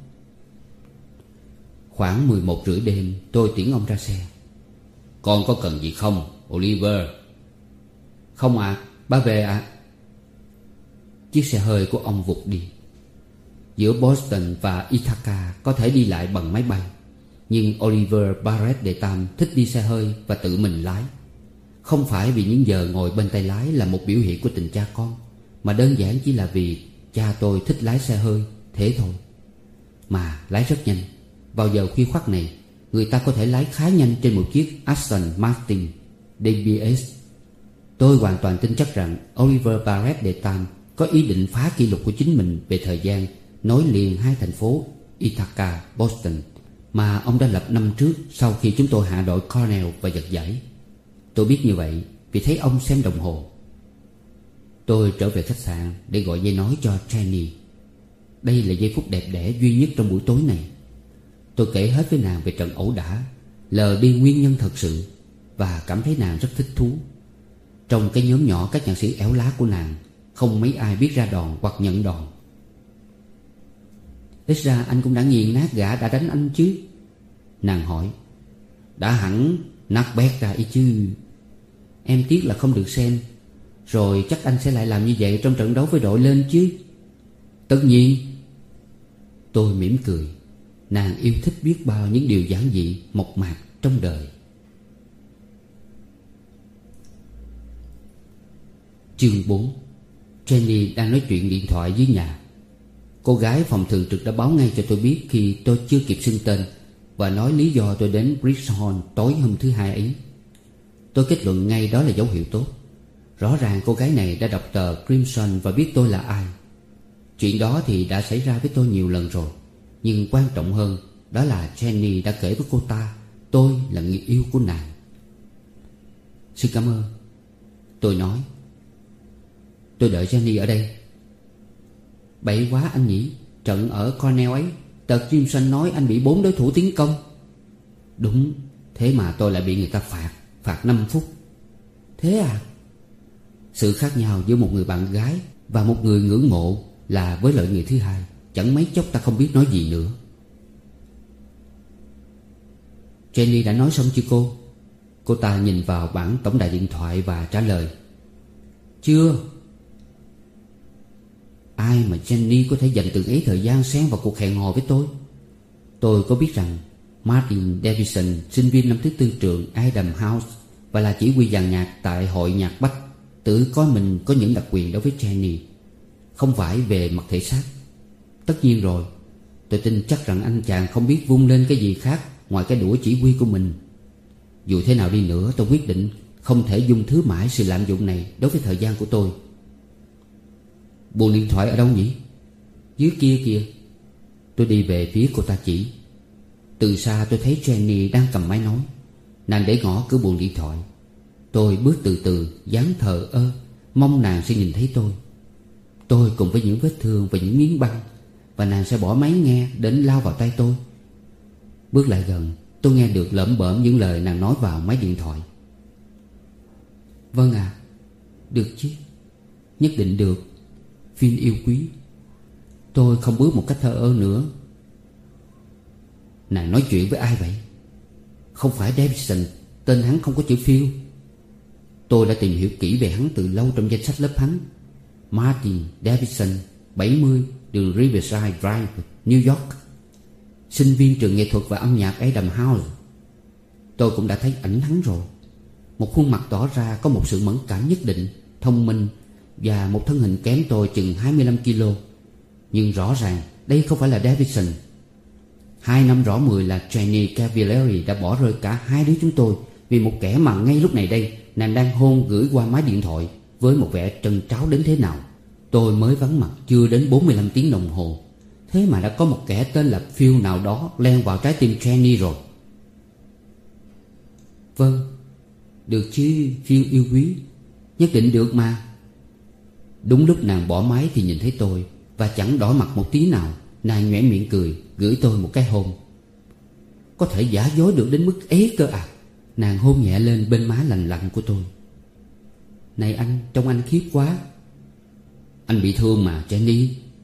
Khoảng 11 rưỡi đêm tôi tiễn ông ra xe. Con có cần gì không, Oliver? Không ạ, ba về ạ. Chiếc xe hơi của ông vụt đi. Giữa Boston và Ithaca có thể đi lại bằng máy bay, nhưng Oliver Barrett đệ tam thích đi xe hơi và tự mình lái. Không phải vì những giờ ngồi bên tay lái là một biểu hiện của tình cha con, mà đơn giản chỉ là vì cha tôi thích lái xe hơi, thế thôi. Mà lái rất nhanh. Vào giờ khuya khoắt này, người ta có thể lái khá nhanh trên một chiếc Aston Martin DBS. Tôi hoàn toàn tin chắc rằng Oliver Barrett đệ tam có ý định phá kỷ lục của chính mình về thời gian nối liền hai thành phố Ithaca, Boston mà ông đã lập năm trước sau khi chúng tôi hạ đội Cornell và giật giải. Tôi biết như vậy vì thấy ông xem đồng hồ. Tôi trở về khách sạn để gọi dây nói cho Jenny. Đây là giây phút đẹp đẽ duy nhất trong buổi tối này. Tôi kể hết với nàng về trận ẩu đả, lờ đi nguyên nhân thật sự, và cảm thấy nàng rất thích thú. Trong cái nhóm nhỏ các nhạc sĩ éo lá của nàng, không mấy ai biết ra đòn hoặc nhận đòn. Ít ra anh cũng đã nghiền nát gã đã đánh anh chứ? Nàng hỏi. Đã hẳn, nát bét ra ý chứ. Em tiếc là không được xem. Rồi chắc anh sẽ lại làm như vậy trong trận đấu với đội lên chứ? Tất nhiên. Tôi mỉm cười. Nàng yêu thích biết bao những điều giản dị, mộc mạc trong đời. Chương 4. Jenny đang nói chuyện điện thoại dưới nhà. Cô gái phòng thường trực đã báo ngay cho tôi biết khi tôi chưa kịp xưng tên, và nói lý do tôi đến Brixton tối hôm thứ Hai ấy. Tôi kết luận ngay đó là dấu hiệu tốt. Rõ ràng cô gái này đã đọc tờ Crimson và biết tôi là ai. Chuyện đó thì đã xảy ra với tôi nhiều lần rồi, nhưng quan trọng hơn đó là Jenny đã kể với cô ta tôi là người yêu của nàng. Xin cảm ơn, tôi nói. Tôi đợi Jenny ở đây. Bậy quá anh nhỉ. Trận ở Cornell ấy, tờ Crimson nói anh bị 4 đối thủ tiến công. Đúng. Thế mà tôi lại bị người ta phạt 5 phút. Thế à? Sự khác nhau giữa một người bạn gái và một người ngưỡng mộ là với loại người thứ hai, chẳng mấy chốc ta không biết nói gì nữa. Jenny đã nói xong chưa cô? Cô ta nhìn vào bảng tổng đài điện thoại và trả lời. Chưa. Ai mà Jenny có thể dành từng ấy thời gian xen vào cuộc hẹn hò với tôi? Tôi có biết rằng Martin Davidson, sinh viên năm thứ tư trường Adam House và là chỉ huy dàn nhạc tại hội nhạc Bách, tự coi mình có những đặc quyền đối với Jenny. Không phải về mặt thể xác. Tất nhiên rồi, tôi tin chắc rằng anh chàng không biết vung lên cái gì khác ngoài cái đũa chỉ huy của mình. Dù thế nào đi nữa, tôi quyết định không thể dung thứ mãi sự lạm dụng này đối với thời gian của tôi. Buồng điện thoại ở đâu nhỉ? Dưới kia kìa. Tôi đi về phía cô ta chỉ. Từ xa tôi thấy Jenny đang cầm máy nói. Nàng để ngỏ cửa buồng điện thoại. Tôi bước từ từ, dáng thờ ơ, mong nàng sẽ nhìn thấy tôi. Tôi cùng với những vết thương và những miếng băng, và nàng sẽ bỏ máy nghe đến lao vào tay tôi. Bước lại gần, tôi nghe được lẩm bẩm những lời nàng nói vào máy điện thoại. Vâng ạ, được chứ, nhất định được, Phil yêu quý. Tôi không bước một cách thờ ơ nữa. Nàng nói chuyện với ai vậy? Không phải Davidson, tên hắn không có chữ Phil. Tôi đã tìm hiểu kỹ về hắn từ lâu trong danh sách lớp hắn. Martin Davidson, 70, đường Riverside Drive, New York, sinh viên trường nghệ thuật và âm nhạc Adam House. Tôi cũng đã thấy ảnh hắn rồi. Một khuôn mặt tỏ ra có một sự mẫn cảm nhất định, thông minh, và một thân hình kém tôi chừng 25 kg. Nhưng rõ ràng đây không phải là Davidson. 2 năm rõ 10 là Jenny Cavalieri đã bỏ rơi cả hai đứa chúng tôi vì một kẻ mà ngay lúc này đây nàng đang hôn gửi qua máy điện thoại với một vẻ trân tráo đến thế nào. Tôi mới vắng mặt chưa đến 45 tiếng đồng hồ, thế mà đã có một kẻ tên là Phil nào đó len vào trái tim Jenny rồi. Vâng, được chứ Phil yêu quý, nhất định được mà. Đúng lúc nàng bỏ máy thì nhìn thấy tôi, và chẳng đỏ mặt một tí nào, nàng nhoẻn miệng cười, gửi tôi một cái hôn. Có thể giả dối được đến mức ấy cơ à? Nàng hôn nhẹ lên bên má lành lặn của tôi. Này anh, trông anh khiếp quá. Anh bị thương mà Jenny.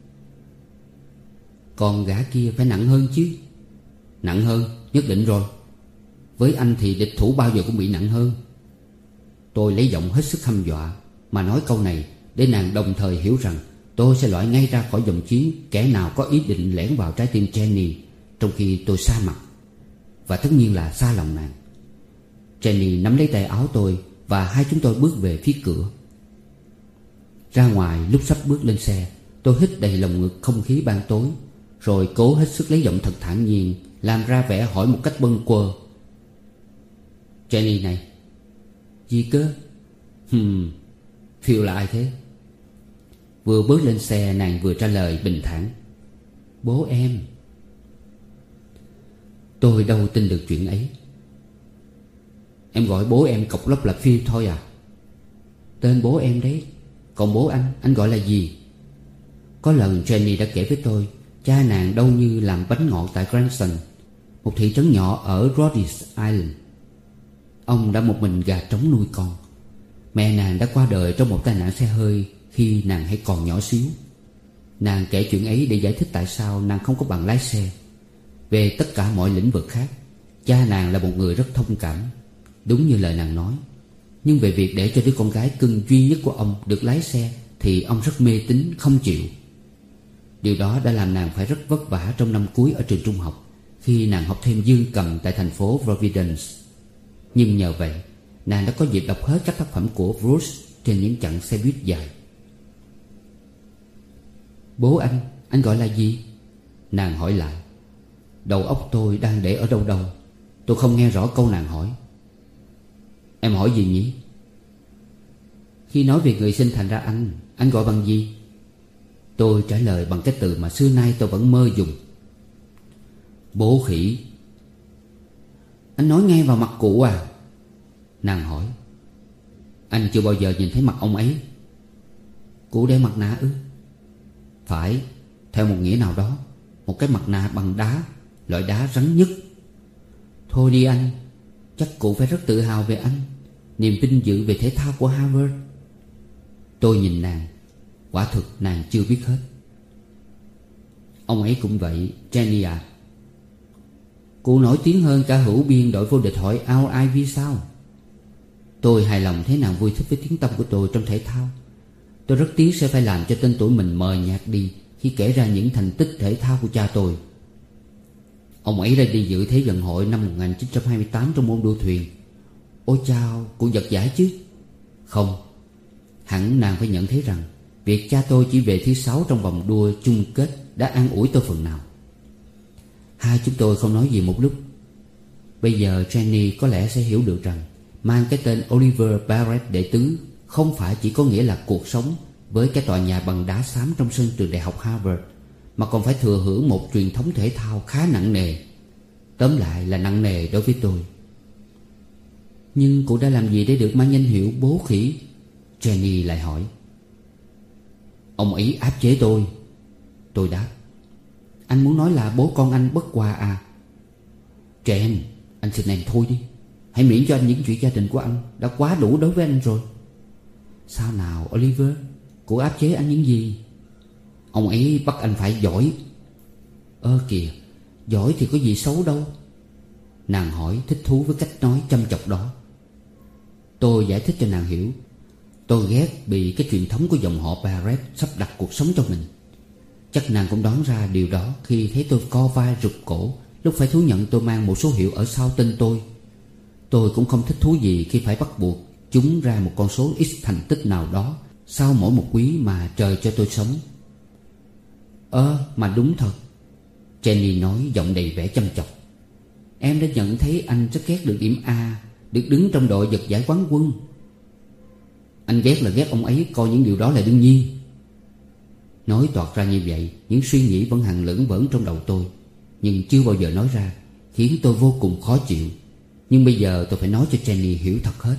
Còn gã kia phải nặng hơn chứ. Nặng hơn, nhất định rồi. Với anh thì địch thủ bao giờ cũng bị nặng hơn. Tôi lấy giọng hết sức hăm dọa mà nói câu này, để nàng đồng thời hiểu rằng tôi sẽ loại ngay ra khỏi dòng chiến kẻ nào có ý định lẻn vào trái tim Jenny, trong khi tôi xa mặt, và tất nhiên là xa lòng nàng. Jenny nắm lấy tay áo tôi, và hai chúng tôi bước về phía cửa. Ra ngoài, lúc sắp bước lên xe, tôi hít đầy lồng ngực không khí ban tối, rồi cố hết sức lấy giọng thật thản nhiên, làm ra vẻ hỏi một cách bâng quơ. Jenny này. Gì cơ? Phil là ai thế? Vừa bước lên xe, nàng vừa trả lời bình thản. Bố em. Tôi đâu tin được chuyện ấy. Em gọi bố em cộc lốc là Phil thôi à? Tên bố em đấy. Còn bố anh gọi là gì? Có lần Jenny đã kể với tôi, cha nàng đâu như làm bánh ngọt tại Cranston, một thị trấn nhỏ ở Rhode Island. Ông đã một mình gà trống nuôi con. Mẹ nàng đã qua đời trong một tai nạn xe hơi khi nàng hãy còn nhỏ xíu. Nàng kể chuyện ấy để giải thích tại sao nàng không có bằng lái xe. Về tất cả mọi lĩnh vực khác, cha nàng là một người rất thông cảm, đúng như lời nàng nói. Nhưng về việc để cho đứa con gái cưng duy nhất của ông được lái xe thì ông rất mê tín, không chịu. Điều đó đã làm nàng phải rất vất vả trong năm cuối ở trường trung học, khi nàng học thêm dương cầm tại thành phố Providence. Nhưng nhờ vậy, nàng đã có dịp đọc hết các tác phẩm của Bruce trên những chặng xe buýt dài. Bố anh gọi là gì? Nàng hỏi lại. Đầu óc tôi đang để ở đâu đâu. Tôi không nghe rõ câu nàng hỏi. Em hỏi gì nhỉ? Khi nói về người sinh thành ra anh gọi bằng gì? Tôi trả lời bằng cái từ mà xưa nay tôi vẫn mơ dùng. Bố khỉ. Anh nói ngay vào mặt cụ à? Nàng hỏi. Anh chưa bao giờ nhìn thấy mặt ông ấy. Cụ đeo mặt nạ ư? Phải, theo một nghĩa nào đó. Một cái mặt nạ bằng đá, loại đá rắn nhất. Thôi đi anh, chắc cụ phải rất tự hào về anh, niềm vinh dự về thể thao của Harvard. Tôi nhìn nàng. Quả thực nàng chưa biết hết. Ông ấy cũng vậy, Jenny à. Cụ nổi tiếng hơn cả hữu biên đội vô địch hội All-Ivy sao? Tôi hài lòng thấy nàng vui thích với tiếng tăm của tôi trong thể thao. Tôi rất tiếc sẽ phải làm cho tên tuổi mình mờ nhạt đi khi kể ra những thành tích thể thao của cha tôi. Ông ấy đã đi dự Thế vận hội năm 1928 trong môn đua thuyền. Ôi chao, cụ giật giải chứ? Không. Hẳn nàng phải nhận thấy rằng việc cha tôi chỉ về thứ 6 trong vòng đua chung kết đã an ủi tôi phần nào. Hai chúng tôi không nói gì một lúc. Bây giờ Jenny có lẽ sẽ hiểu được rằng mang cái tên Oliver Barrett đệ tứ không phải chỉ có nghĩa là cuộc sống với cái tòa nhà bằng đá xám trong sân trường đại học Harvard, mà còn phải thừa hưởng một truyền thống thể thao khá nặng nề. Tóm lại là nặng nề đối với tôi. Nhưng cụ đã làm gì để được mang danh hiệu bố khỉ? Jenny lại hỏi. Ông ấy áp chế tôi. Tôi đáp. Anh muốn nói là bố con anh bất hòa à? Jen, anh xin em thôi đi. Hãy miễn cho anh những chuyện gia đình của anh đã quá đủ đối với anh rồi. Sao nào Oliver? Cụ áp chế anh những gì? Ông ấy bắt anh phải giỏi. Kìa, giỏi thì có gì xấu đâu. Nàng hỏi thích thú với cách nói chăm chọc đó. Tôi giải thích cho nàng hiểu. Tôi ghét bị cái truyền thống của dòng họ Barrett sắp đặt cuộc sống cho mình. Chắc nàng cũng đoán ra điều đó khi thấy tôi co vai rụt cổ lúc phải thú nhận tôi mang một số hiệu ở sau tên tôi. Tôi cũng không thích thú gì khi phải bắt buộc chúng ra một con số X thành tích nào đó sau mỗi một quý mà trời cho tôi sống. Mà đúng thật, Jenny nói giọng đầy vẻ chăm chọc. Em đã nhận thấy anh rất ghét được điểm A, được đứng trong đội giật giải quán quân. Anh ghét là ghét ông ấy coi những điều đó là đương nhiên. Nói toạc ra như vậy, những suy nghĩ vẫn hằng lững vẩn trong đầu tôi, nhưng chưa bao giờ nói ra, khiến tôi vô cùng khó chịu. Nhưng bây giờ tôi phải nói cho Jenny hiểu thật hết.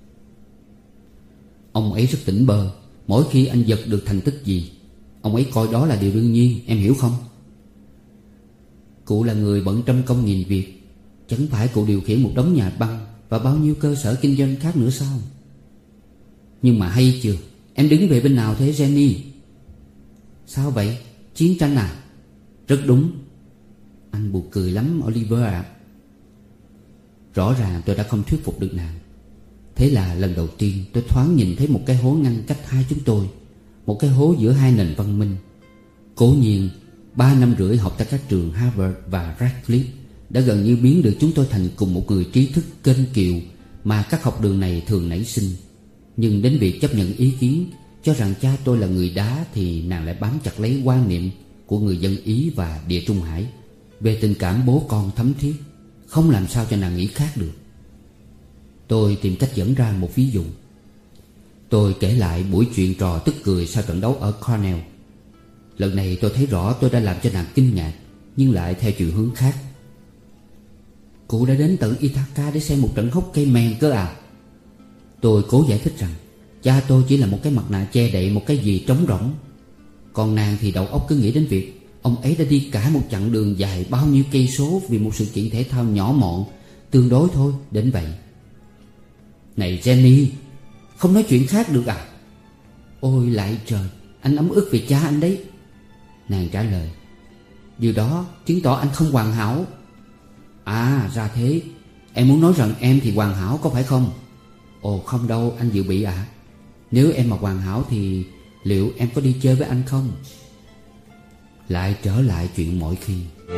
Ông ấy rất tỉnh bơ. Mỗi khi anh giật được thành tích gì, ông ấy coi đó là điều đương nhiên, em hiểu không? Cụ là người bận trăm công nghìn việc. Chẳng phải cụ điều khiển một đống nhà băng và bao nhiêu cơ sở kinh doanh khác nữa sao? Nhưng mà hay chưa? Em đứng về bên nào thế Jenny? Sao vậy? Chiến tranh à? Rất đúng. Anh buồn cười lắm Oliver ạ. Rõ ràng tôi đã không thuyết phục được nàng. Thế là lần đầu tiên tôi thoáng nhìn thấy một cái hố ngăn cách hai chúng tôi, một cái hố giữa hai nền văn minh. Cố nhiên 3 năm rưỡi học tại các trường Harvard và Radcliffe đã gần như biến được chúng tôi thành cùng một người trí thức kênh kiều mà các học đường này thường nảy sinh. Nhưng đến việc chấp nhận ý kiến cho rằng cha tôi là người đá thì nàng lại bám chặt lấy quan niệm của người dân Ý và Địa Trung Hải về tình cảm bố con thấm thiết, không làm sao cho nàng nghĩ khác được. Tôi tìm cách dẫn ra một ví dụ. Tôi kể lại buổi chuyện trò tức cười sau trận đấu ở Cornell. Lần này tôi thấy rõ tôi đã làm cho nàng kinh ngạc, nhưng lại theo chiều hướng khác. Cụ đã đến tận Ithaca để xem một trận hockey men cơ à? Tôi cố giải thích rằng cha tôi chỉ là một cái mặt nạ che đậy một cái gì trống rỗng. Còn nàng thì đầu óc cứ nghĩ đến việc ông ấy đã đi cả một chặng đường dài bao nhiêu cây số vì một sự kiện thể thao nhỏ mọn tương đối thôi, đến vậy. Này Jenny, không nói chuyện khác được à? Ôi lại trời, anh ấm ức về cha anh đấy. Nàng trả lời. Điều đó chứng tỏ anh không hoàn hảo. À ra thế. Em muốn nói rằng em thì hoàn hảo có phải không? Ồ không đâu, anh dự bị ạ. Nếu em mà hoàn hảo thì liệu em có đi chơi với anh không? Lại trở lại chuyện mọi khi.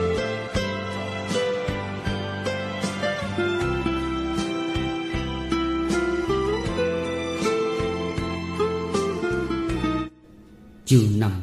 Chương 5.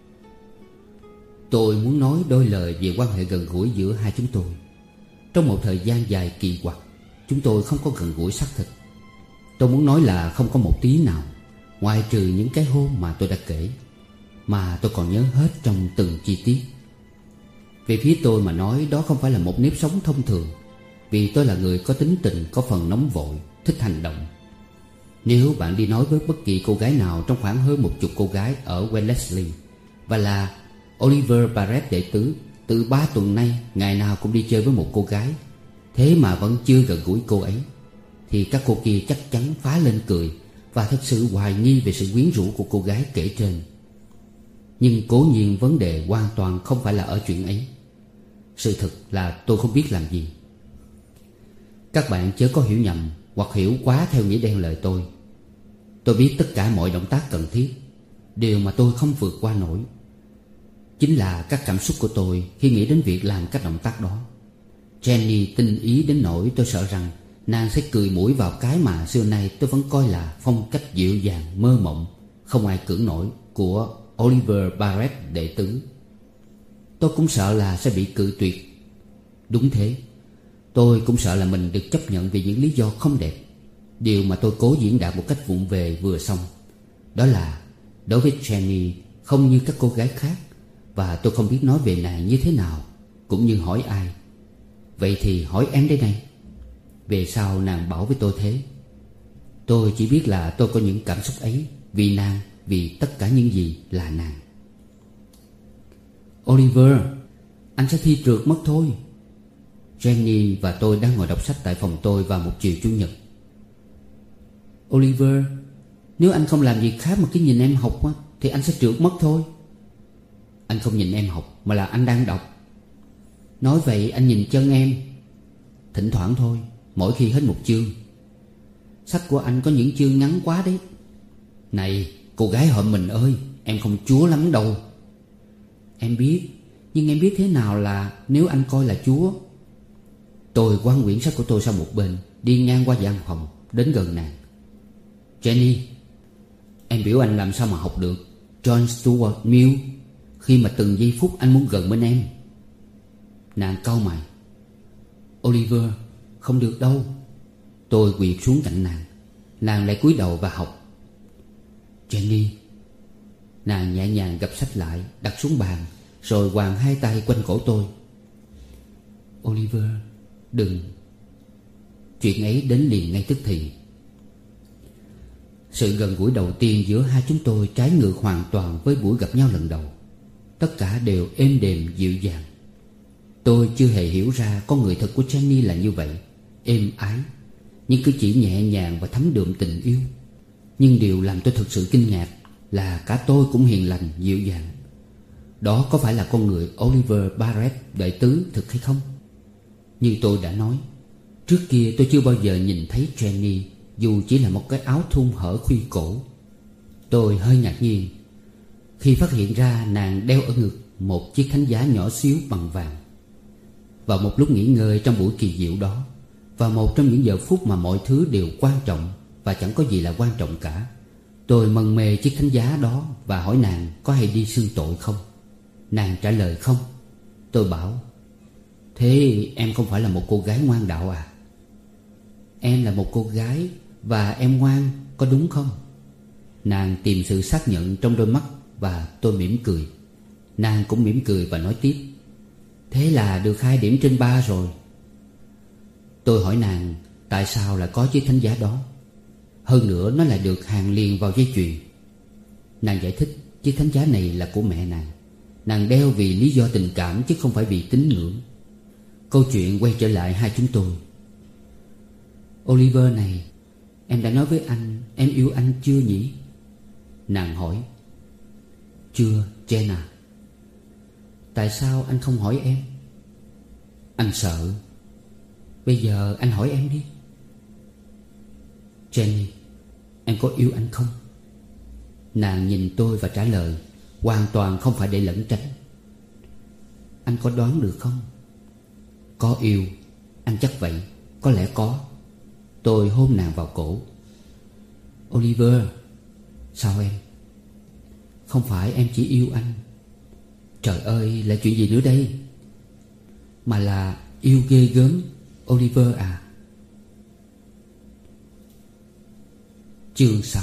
Tôi muốn nói đôi lời về quan hệ gần gũi giữa hai chúng tôi. Trong một thời gian dài kỳ quặc, chúng tôi không có gần gũi xác thịt. Tôi muốn nói là không có một tí nào, ngoại trừ những cái hôn mà tôi đã kể, mà tôi còn nhớ hết trong từng chi tiết. Về phía tôi mà nói, đó không phải là một nếp sống thông thường, vì tôi là người có tính tình, có phần nóng vội, thích hành động. Nếu bạn đi nói với bất kỳ cô gái nào trong khoảng hơn 10 cô gái ở Wellesley và là Oliver Barrett đệ tứ từ 3 tuần nay ngày nào cũng đi chơi với một cô gái, thế mà vẫn chưa gần gũi cô ấy, thì các cô kia chắc chắn phá lên cười và thật sự hoài nghi về sự quyến rũ của cô gái kể trên. Nhưng cố nhiên vấn đề hoàn toàn không phải là ở chuyện ấy. Sự thật là tôi không biết làm gì. Các bạn chớ có hiểu nhầm hoặc hiểu quá theo nghĩa đen lời tôi. Tôi biết tất cả mọi động tác cần thiết, Điều mà tôi không vượt qua nổi chính là các cảm xúc của tôi khi nghĩ đến việc làm các động tác đó. Jenny tinh ý đến nỗi tôi sợ rằng nàng sẽ cười mũi vào cái mà xưa nay tôi vẫn coi là phong cách dịu dàng mơ mộng, không ai cưỡng nổi của Oliver Barrett đệ tứ. Tôi cũng sợ là sẽ bị cự tuyệt. Đúng thế, tôi cũng sợ là mình được chấp nhận vì những lý do không đẹp. Điều mà tôi cố diễn đạt một cách vụng về vừa xong đó là đối với Jenny không như các cô gái khác, và tôi không biết nói về nàng như thế nào, cũng như hỏi ai. Vậy thì hỏi em đây này. Về sau nàng bảo với tôi thế. Tôi chỉ biết là tôi có những cảm xúc ấy vì nàng, vì tất cả những gì là nàng. Oliver, anh sẽ thi trượt mất thôi. Jenny và tôi đang ngồi đọc sách tại phòng tôi vào một chiều Chủ nhật. Oliver, nếu anh không làm gì khác mà cứ nhìn em học á, thì anh sẽ trượt mất thôi. Anh không nhìn em học mà là anh đang đọc. Nói vậy anh nhìn chân em. Thỉnh thoảng thôi, mỗi khi hết một chương. Sách của anh có những chương ngắn quá đấy. Này cô gái họ mình ơi, em không chúa lắm đâu. Em biết, nhưng em biết thế nào là nếu anh coi là chúa. Tôi quăng quyển sách của tôi sang một bên, đi ngang qua gian phòng, đến gần nàng. Jenny, em biểu anh làm sao mà học được John Stuart Mill khi mà từng giây phút anh muốn gần bên em. Nàng cau mày. Oliver, không được đâu. Tôi quỳ xuống cạnh nàng. Nàng lại cúi đầu và học. Jenny. Nàng nhẹ nhàng gập sách lại, đặt xuống bàn, rồi quàng hai tay quanh cổ tôi. Oliver, đừng. Chuyện ấy đến liền ngay tức thì. Sự gần gũi đầu tiên giữa hai chúng tôi trái ngược hoàn toàn với buổi gặp nhau lần đầu. Tất cả đều êm đềm dịu dàng. Tôi chưa hề hiểu ra con người thật của Jenny là như vậy, êm ái, nhưng cử chỉ nhẹ nhàng và thấm đượm tình yêu. Nhưng điều làm tôi thực sự kinh ngạc là cả tôi cũng hiền lành dịu dàng. Đó có phải là con người Oliver Barrett đệ tứ thực hay không? Như tôi đã nói, trước kia tôi chưa bao giờ nhìn thấy Jenny, dù chỉ là một cái áo thun hở khuy cổ. Tôi hơi ngạc nhiên khi phát hiện ra nàng đeo ở ngực một chiếc thánh giá nhỏ xíu bằng vàng. Vào một lúc nghỉ ngơi trong buổi kỳ diệu đó, vào một trong những giờ phút mà mọi thứ đều quan trọng và chẳng có gì là quan trọng cả, tôi mân mê chiếc thánh giá đó và hỏi nàng có hay đi xưng tội không. Nàng trả lời không. Tôi bảo, thế em không phải là một cô gái ngoan đạo à? Em là một cô gái và em ngoan, có đúng không? Nàng tìm sự xác nhận trong đôi mắt và tôi mỉm cười. Nàng cũng mỉm cười và nói tiếp, thế là được 2 điểm trên 3 rồi. Tôi hỏi nàng tại sao lại có chiếc thánh giá đó. Hơn nữa nó lại được hàn liền vào dây chuyền. Nàng giải thích chiếc thánh giá này là của mẹ nàng. Nàng đeo vì lý do tình cảm chứ không phải vì tín ngưỡng. Câu chuyện quay trở lại hai chúng tôi. Oliver này, em đã nói với anh em yêu anh chưa nhỉ? Nàng hỏi. Chưa, Jenna. Tại sao anh không hỏi em? Anh sợ. Bây giờ anh hỏi em đi. Jenny, em có yêu anh không? Nàng nhìn tôi và trả lời, hoàn toàn không phải để lẩn tránh. Anh có đoán được không? Có yêu. Anh chắc vậy. Có lẽ có. Tôi hôn nàng vào cổ. Oliver. Sao em? Không phải em chỉ yêu anh. Trời ơi, là chuyện gì nữa đây? Mà là yêu ghê gớm, Oliver à. Chương 6.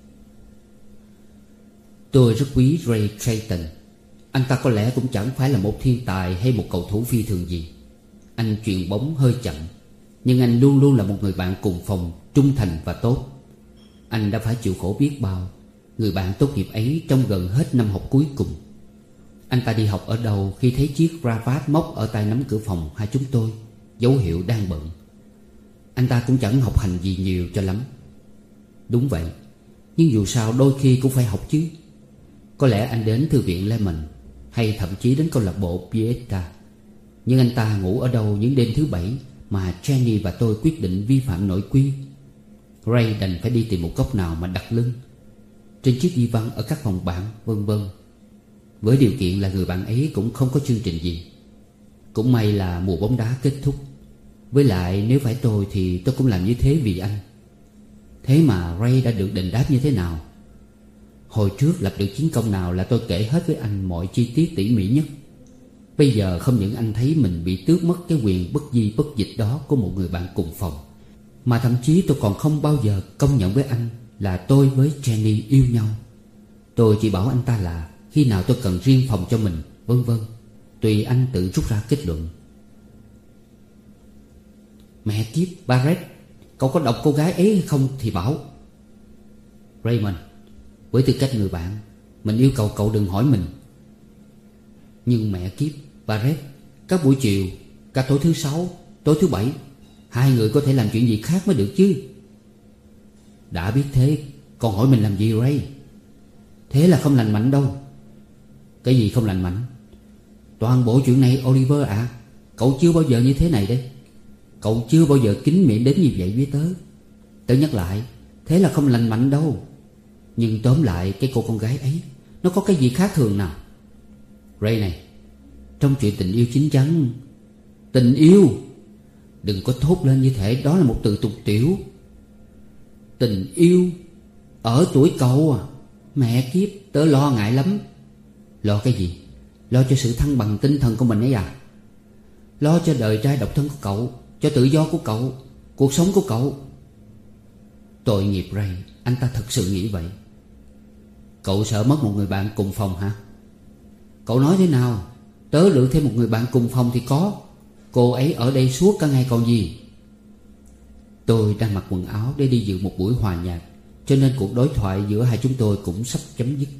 Tôi rất quý Ray Trayton. Anh ta có lẽ cũng chẳng phải là một thiên tài hay một cầu thủ phi thường gì. Anh chuyền bóng hơi chậm, nhưng anh luôn luôn là một người bạn cùng phòng, trung thành và tốt. Anh đã phải chịu khổ biết bao. Người bạn tốt nghiệp ấy trong gần hết năm học cuối cùng. Anh ta đi học ở đâu khi thấy chiếc cravat móc ở tay nắm cửa phòng hai chúng tôi, dấu hiệu đang bận. Anh ta cũng chẳng học hành gì nhiều cho lắm. Đúng vậy, nhưng dù sao đôi khi cũng phải học chứ. Có lẽ anh đến thư viện Lemon, hay thậm chí đến câu lạc bộ Pieta. Nhưng anh ta ngủ ở đâu những đêm thứ bảy mà Jenny và tôi quyết định vi phạm nội quy. Ray đành phải đi tìm một góc nào mà đặt lưng. trên chiếc di văn ở các phòng bạn, vân vân. Với điều kiện là người bạn ấy cũng không có chương trình gì. Cũng may là mùa bóng đá kết thúc. Với lại nếu phải tôi thì tôi cũng làm như thế vì anh. Thế mà Ray đã được đền đáp như thế nào? Hồi trước lập được chiến công nào là tôi kể hết với anh mọi chi tiết tỉ mỉ nhất. Bây giờ không những anh thấy mình bị tước mất cái quyền bất di bất dịch đó của một người bạn cùng phòng, mà thậm chí tôi còn không bao giờ công nhận với anh là tôi với Jenny yêu nhau. Tôi chỉ bảo anh ta là khi nào tôi cần riêng phòng cho mình, vân vân. Tùy anh tự rút ra kết luận. Mẹ kiếp, Barrett, cậu có đọc cô gái ấy hay không thì bảo. Raymond, với tư cách người bạn, mình yêu cầu cậu đừng hỏi mình. Nhưng mẹ kiếp, Barrett, các buổi chiều, cả tối thứ Sáu, tối thứ Bảy, hai người có thể làm chuyện gì khác mới được chứ. Đã biết thế, còn hỏi mình làm gì Ray? Thế là không lành mạnh đâu. Cái gì không lành mạnh? Toàn bộ chuyện này Oliver ạ, cậu chưa bao giờ như thế này đấy. Cậu chưa bao giờ kín miệng đến như vậy với tớ. Tớ nhắc lại, thế là không lành mạnh đâu. Nhưng tóm lại cái cô con gái ấy, nó có cái gì khác thường nào? Ray này, trong chuyện tình yêu chín chắn. Tình yêu? Đừng có thốt lên như thể đó là một từ tục tiểu. Tình yêu? Ở tuổi cậu à? Mẹ kiếp, tớ lo ngại lắm. Lo cái gì? Lo cho sự thăng bằng tinh thần của mình ấy à? Lo cho đời trai độc thân của cậu, cho tự do của cậu, cuộc sống của cậu. Tội nghiệp Ray, anh ta thật sự nghĩ vậy. Cậu sợ mất một người bạn cùng phòng hả? Cậu nói thế nào? Tớ lượng thêm một người bạn cùng phòng thì có. Cô ấy ở đây suốt cả ngày còn gì. Tôi đang mặc quần áo để đi dự một buổi hòa nhạc, cho nên cuộc đối thoại giữa hai chúng tôi cũng sắp chấm dứt.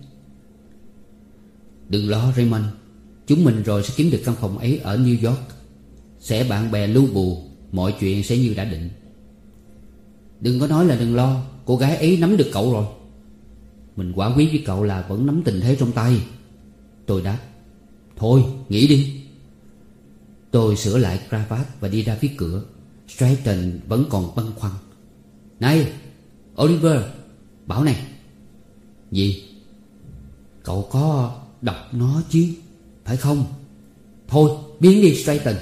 Đừng lo Raymond, chúng mình rồi sẽ kiếm được căn phòng ấy ở New York. Sẽ bạn bè lưu bù, mọi chuyện sẽ như đã định. Đừng có nói là đừng lo, cô gái ấy nắm được cậu rồi. Mình quả quyết với cậu là vẫn nắm tình thế trong tay. Tôi đáp. Thôi, nghỉ đi. Tôi sửa lại cravat và đi ra phía cửa. Stratton vẫn còn băn khoăn. Này, Oliver, bảo này. Gì? Cậu có đọc nó chứ, phải không? Thôi, biến đi Stratton.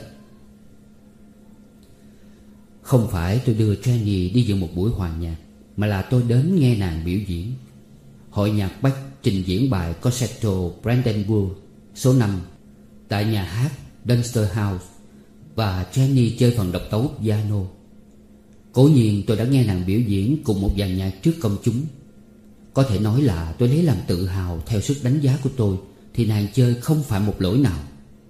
Không phải tôi đưa Jenny đi dự một buổi hòa nhạc, mà là tôi đến nghe nàng biểu diễn. Hội nhạc Bach trình diễn bài Concerto Brandenburg số 5 tại nhà hát Dunster House, và Jenny chơi phần độc tấu piano. Cố nhiên tôi đã nghe nàng biểu diễn cùng một dàn nhạc trước công chúng. Có thể nói là tôi lấy làm tự hào. Theo sức đánh giá của tôi thì nàng chơi không phải một lỗi nào.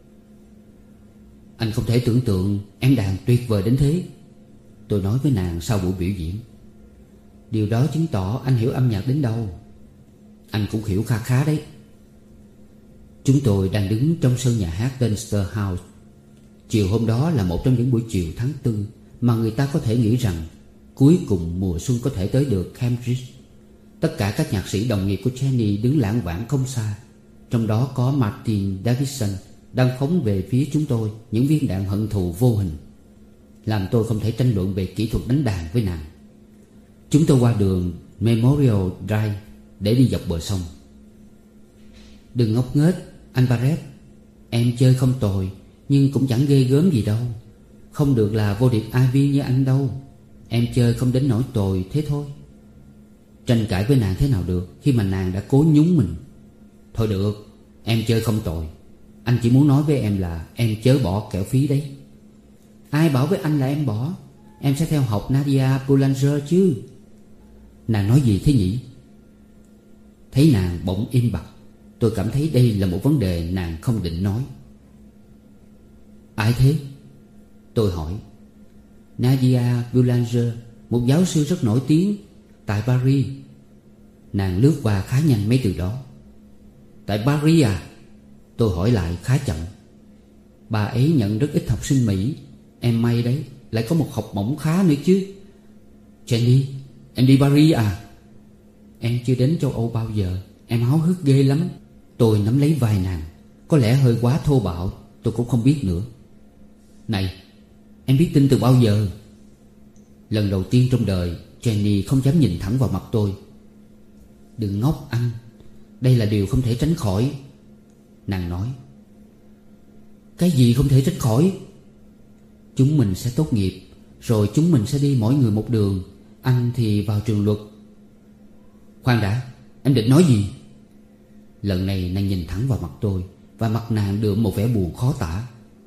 Anh không thể tưởng tượng em đàn tuyệt vời đến thế, tôi nói với nàng sau buổi biểu diễn. Điều đó chứng tỏ anh hiểu âm nhạc đến đâu. Anh cũng hiểu kha khá đấy. Chúng tôi đang đứng trong sân nhà hát Dunster House. Chiều hôm đó là một trong những buổi chiều tháng 4 mà người ta có thể nghĩ rằng cuối cùng mùa xuân có thể tới được Cambridge. Tất cả các nhạc sĩ đồng nghiệp của Jenny đứng lãng vãng không xa. Trong đó có Martin Davidson đang phóng về phía chúng tôi những viên đạn hận thù vô hình, làm tôi không thể tranh luận về kỹ thuật đánh đàn với nàng. Chúng tôi qua đường Memorial Drive để đi dọc bờ sông. Đừng ngốc nghếch, anh Barrett. Em chơi không tồi, nhưng cũng chẳng ghê gớm gì đâu. Không được là vô địch Ivy như anh đâu. Em chơi không đến nỗi tồi thế thôi. Tranh cãi với nàng thế nào được khi mà nàng đã cố nhúng mình. Thôi được, em chơi không tồi. Anh chỉ muốn nói với em là em chớ bỏ kẹo phí đấy. Ai bảo với anh là em bỏ? Em sẽ theo học Nadia Boulanger chứ. Nàng nói gì thế nhỉ? Thấy nàng bỗng im bặt, tôi cảm thấy đây là một vấn đề nàng không định nói. Ai thế? Tôi hỏi. Nadia Boulanger, một giáo sư rất nổi tiếng tại Paris. Nàng lướt qua khá nhanh mấy từ đó. Tại Paris à? Tôi hỏi lại khá chậm. Bà ấy nhận rất ít học sinh Mỹ. Em may đấy, lại có một học bổng khá nữa chứ. Jenny, em đi Paris à? Em chưa đến châu Âu bao giờ. Em háo hức ghê lắm. Tôi nắm lấy vai nàng. Có lẽ hơi quá thô bạo, tôi cũng không biết nữa. Này, em biết tin từ bao giờ? Lần đầu tiên trong đời Jenny không dám nhìn thẳng vào mặt tôi. Đừng ngốc anh, đây là điều không thể tránh khỏi. Nàng nói. Cái gì không thể tránh khỏi? Chúng mình sẽ tốt nghiệp, rồi chúng mình sẽ đi mỗi người một đường. Anh thì vào trường luật. Khoan đã, em định nói gì? Lần này nàng nhìn thẳng vào mặt tôi, và mặt nàng đượm một vẻ buồn khó tả.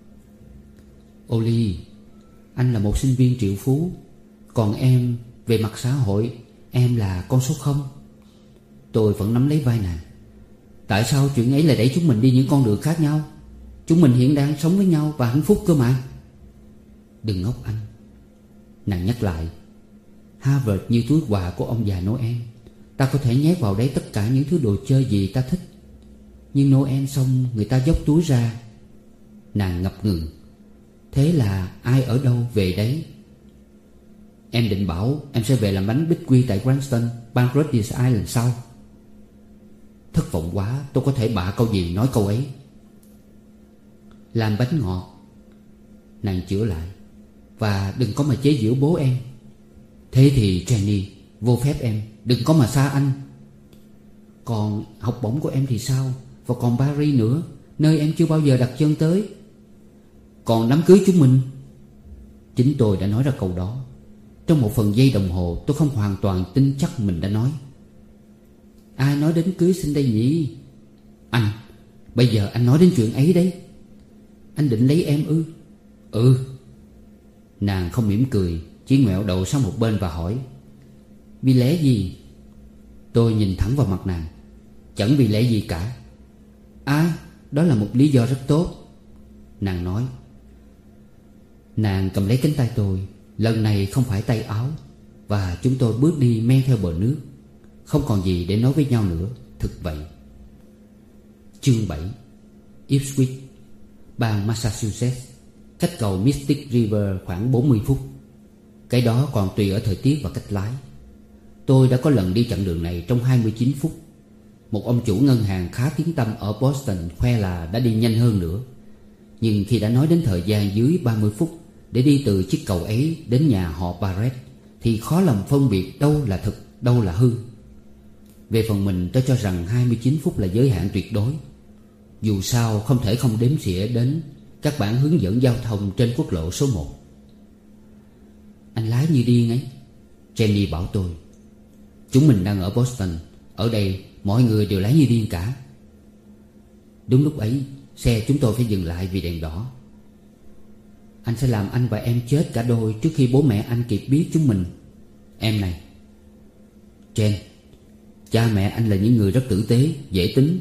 Oli, anh là một sinh viên triệu phú, còn em, về mặt xã hội, em là con số 0. Tôi vẫn nắm lấy vai nàng. Tại sao chuyện ấy lại đẩy chúng mình đi những con đường khác nhau? Chúng mình hiện đang sống với nhau và hạnh phúc cơ mà. Đừng ngốc anh, nàng nhắc lại. Harvard như túi quà của ông già Noel. Ta có thể nhét vào đấy tất cả những thứ đồ chơi gì ta thích. Nhưng Noel xong người ta dốc túi ra. Nàng ngập ngừng. Thế là ai ở đâu về đấy. Em định bảo em sẽ về làm bánh bích quy tại Cranston, bang Rhode Island sao? Thất vọng quá, tôi có thể bạ câu gì nói câu ấy. Làm bánh ngọt, nàng chữa lại. Và đừng có mà chế giễu bố em. Thế thì Jenny, vô phép em, đừng có mà xa anh. Còn học bổng của em thì sao? Và còn Paris nữa, nơi em chưa bao giờ đặt chân tới. Còn đám cưới chúng mình. Chính tôi đã nói ra câu đó. Trong một phần giây đồng hồ tôi không hoàn toàn tin chắc mình đã nói. Ai nói đến cưới xin đây nhỉ? Anh, bây giờ anh nói đến chuyện ấy đấy. Anh định lấy em ư? Ừ. Nàng không mỉm cười, chỉ ngoẹo đầu sang một bên và hỏi. Vì lẽ gì? Tôi nhìn thẳng vào mặt nàng. Chẳng vì lẽ gì cả. Đó là một lý do rất tốt, nàng nói. Nàng cầm lấy cánh tay tôi. Lần này không phải tay áo. Và chúng tôi bước đi men theo bờ nước. Không còn gì để nói với nhau nữa. Thực vậy. Chương 7. Ipswich, bang Massachusetts, cách cầu Mystic River khoảng 40 phút. Cái đó còn tùy ở thời tiết và cách lái. Tôi đã có lần đi chặng đường này trong 29 phút. Một ông chủ ngân hàng khá tiếng tăm ở Boston khoe là đã đi nhanh hơn nữa. Nhưng khi đã nói đến thời gian dưới 30 phút để đi từ chiếc cầu ấy đến nhà họ Barrett, thì khó lòng phân biệt đâu là thực, đâu là hư. Về phần mình, tôi cho rằng 29 phút là giới hạn tuyệt đối. Dù sao không thể không đếm xỉa đến các bản hướng dẫn giao thông trên quốc lộ số 1. Anh lái như điên ấy, Jenny bảo tôi. Chúng mình đang ở Boston. Ở đây mọi người đều lái như điên cả. Đúng lúc ấy, xe chúng tôi phải dừng lại vì đèn đỏ. Anh sẽ làm anh và em chết cả đôi trước khi bố mẹ anh kịp biết chúng mình. Em này Jen, cha mẹ anh là những người rất tử tế, dễ tính.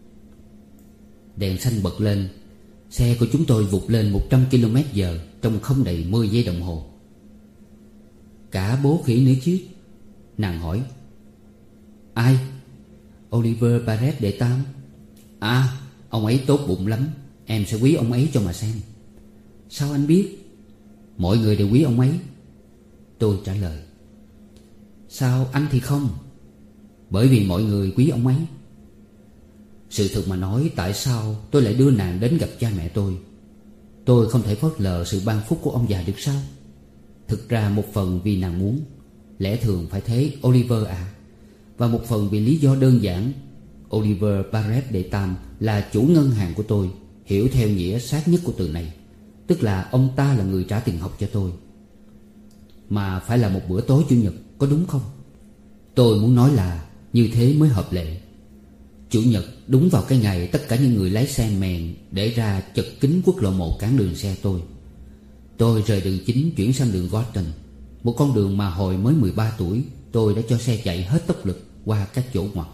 Đèn xanh bật lên. Xe của chúng tôi vụt lên 100 km/h trong không đầy 10 giây đồng hồ. Cả bố khỉ nữa chứ? Nàng hỏi. Ai? Oliver Barrett đệ tam. Ông ấy tốt bụng lắm. Em sẽ quý ông ấy cho mà xem. Sao anh biết? Mọi người đều quý ông ấy, tôi trả lời. Sao anh thì không? Bởi vì mọi người quý ông ấy. Sự thực mà nói, tại sao tôi lại đưa nàng đến gặp cha mẹ tôi? Tôi không thể phớt lờ sự ban phúc của ông già được sao? Thực ra một phần vì nàng muốn. Lẽ thường phải thế, Oliver à. Và một phần vì lý do đơn giản. Oliver Barrett đệ tam là chủ ngân hàng của tôi, hiểu theo nghĩa sát nhất của từ này. Tức là ông ta là người trả tiền học cho tôi. Mà phải là một bữa tối chủ nhật, có đúng không? Tôi muốn nói là như thế mới hợp lệ. Chủ nhật đúng vào cái ngày tất cả những người lái xe mèn để ra chật kín quốc lộ 1 cản đường xe tôi. Tôi rời đường chính chuyển sang đường Gorton, một con đường mà hồi mới 13 tuổi tôi đã cho xe chạy hết tốc lực qua các chỗ ngoặt.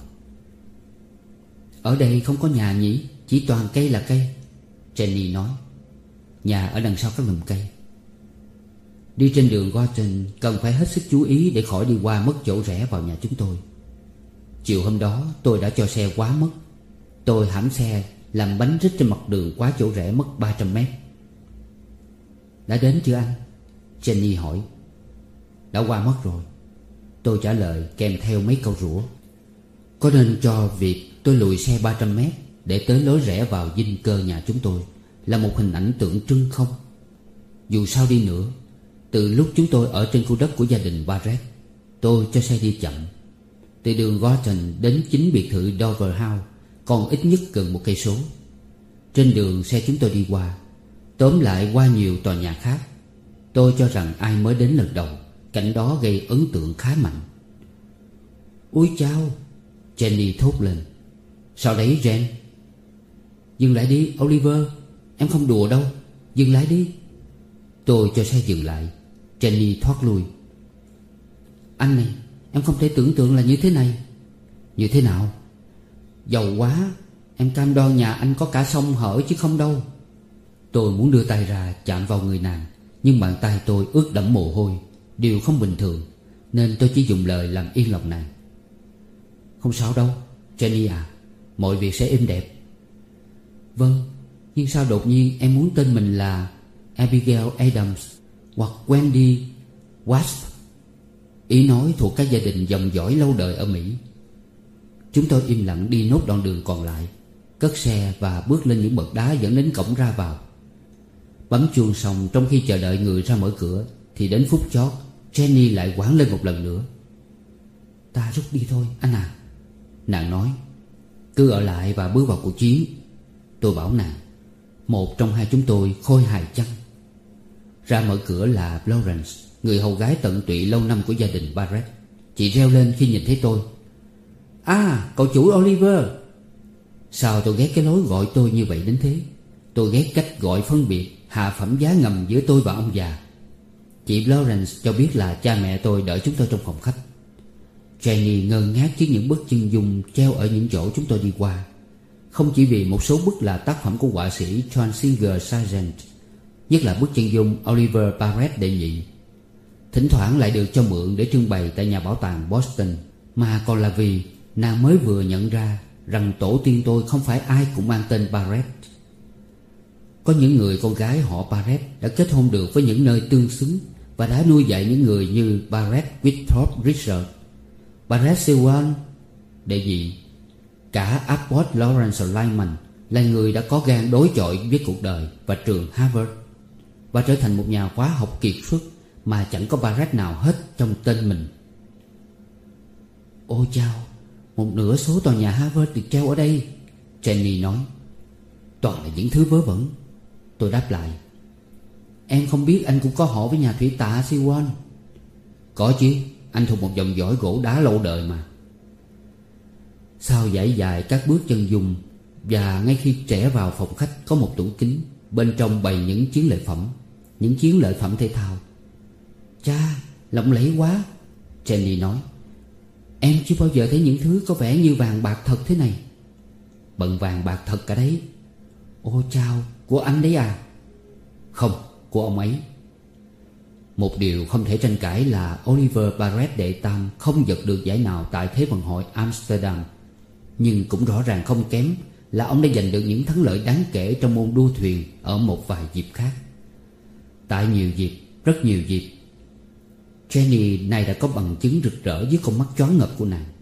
Ở đây không có nhà nhỉ? Chỉ toàn cây là cây, Jenny nói. Nhà ở đằng sau các lùm cây. Đi trên đường Gorton cần phải hết sức chú ý để khỏi đi qua mất chỗ rẽ vào nhà chúng tôi. Chiều hôm đó tôi đã cho xe quá mất. Tôi hãm xe làm bánh rít trên mặt đường quá chỗ rẽ mất 300 mét. Đã đến chưa anh? Jenny hỏi. Đã qua mất rồi, tôi trả lời kèm theo mấy câu rủa. Có nên cho việc tôi lùi xe 300 mét để tới lối rẽ vào dinh cơ nhà chúng tôi là một hình ảnh tượng trưng không? Dù sao đi nữa, từ lúc chúng tôi ở trên khu đất của gia đình Barrett, tôi cho xe đi chậm. Từ đường Gorton đến chính biệt thự Dover House còn ít nhất gần 1 cây số. Trên đường xe chúng tôi đi qua, tóm lại qua nhiều tòa nhà khác. Tôi cho rằng ai mới đến lần đầu, cảnh đó gây ấn tượng khá mạnh. Ôi chao! Jenny thốt lên. Sao đấy Jen? Dừng lại đi Oliver, em không đùa đâu. Dừng lại đi. Tôi cho xe dừng lại. Jenny thoát lui. Anh này, em không thể tưởng tượng là như thế này. Như thế nào? Giàu quá. Em cam đoan nhà anh có cả sông hở chứ không đâu. Tôi muốn đưa tay ra chạm vào người nàng, nhưng bàn tay tôi ướt đẫm mồ hôi, điều không bình thường, nên tôi chỉ dùng lời làm yên lòng nàng. Không sao đâu Jenny à, mọi việc sẽ êm đẹp. Vâng, nhưng sao đột nhiên em muốn tên mình là Abigail Adams hoặc Wendy Wasp? Ý nói thuộc các gia đình dòng dõi lâu đời ở Mỹ. Chúng tôi im lặng đi nốt đoạn đường còn lại, cất xe và bước lên những bậc đá dẫn đến cổng ra vào. Bấm chuông xong, trong khi chờ đợi người ra mở cửa, thì đến phút chót Jenny lại quảng lên một lần nữa. Ta rút đi thôi anh à, nàng nói. Cứ ở lại và bước vào cuộc chiến, tôi bảo nàng. Một trong hai chúng tôi khôi hài chăng? Ra mở cửa là Florence, người hầu gái tận tụy lâu năm của gia đình Barrett. Chị reo lên khi nhìn thấy tôi. À, cậu chủ Oliver. Sao tôi ghét cái lối gọi tôi như vậy đến thế? Tôi ghét cách gọi phân biệt, hạ phẩm giá ngầm giữa tôi và ông già. Chị Florence cho biết là cha mẹ tôi đợi chúng tôi trong phòng khách. Jenny ngơ ngác trước những bức chân dung treo ở những chỗ chúng tôi đi qua. Không chỉ vì một số bức là tác phẩm của họa sĩ John Singer Sargent, nhất là bức chân dung Oliver Barrett đệ nhị. Thỉnh thoảng lại được cho mượn để trưng bày tại nhà bảo tàng Boston, mà còn là vì nàng mới vừa nhận ra rằng tổ tiên tôi không phải ai cũng mang tên Barrett. Có những người con gái họ Barrett đã kết hôn được với những nơi tương xứng và đã nuôi dạy những người như Barrett Withrow Richard, Barrett Sewell đệ nhị. Cả Abbott Lawrence Lyman là người đã có gan đối chọi với cuộc đời và trường Harvard, và trở thành một nhà hóa học kiệt xuất mà chẳng có Barrett nào hết trong tên mình. Ôi chao, một nửa số tòa nhà Harvard được treo ở đây, Jenny nói. Toàn là những thứ vớ vẩn, tôi đáp lại. Em không biết anh cũng có họ với nhà thủy tạ Sewell. Có chứ, anh thuộc một dòng dõi gỗ đá lâu đời mà. Sau dãy dài các bước chân dung, và ngay khi trẻ vào phòng khách có một tủ kính, bên trong bày những chiến lợi phẩm, những chiến lợi phẩm thể thao. Cha, lộng lẫy quá, Jenny nói. Em chưa bao giờ thấy những thứ có vẻ như vàng bạc thật thế này. Bận vàng bạc thật cả đấy. Ôi chao, của anh đấy à? Không, của ông ấy. Một điều không thể tranh cãi là Oliver Barrett đệ tam không giật được giải nào tại Thế vận hội Amsterdam. Nhưng cũng rõ ràng không kém là ông đã giành được những thắng lợi đáng kể trong môn đua thuyền ở một vài dịp khác. Tại nhiều dịp, rất nhiều dịp, Jenny này đã có bằng chứng rực rỡ dưới con mắt choáng ngợp của nàng.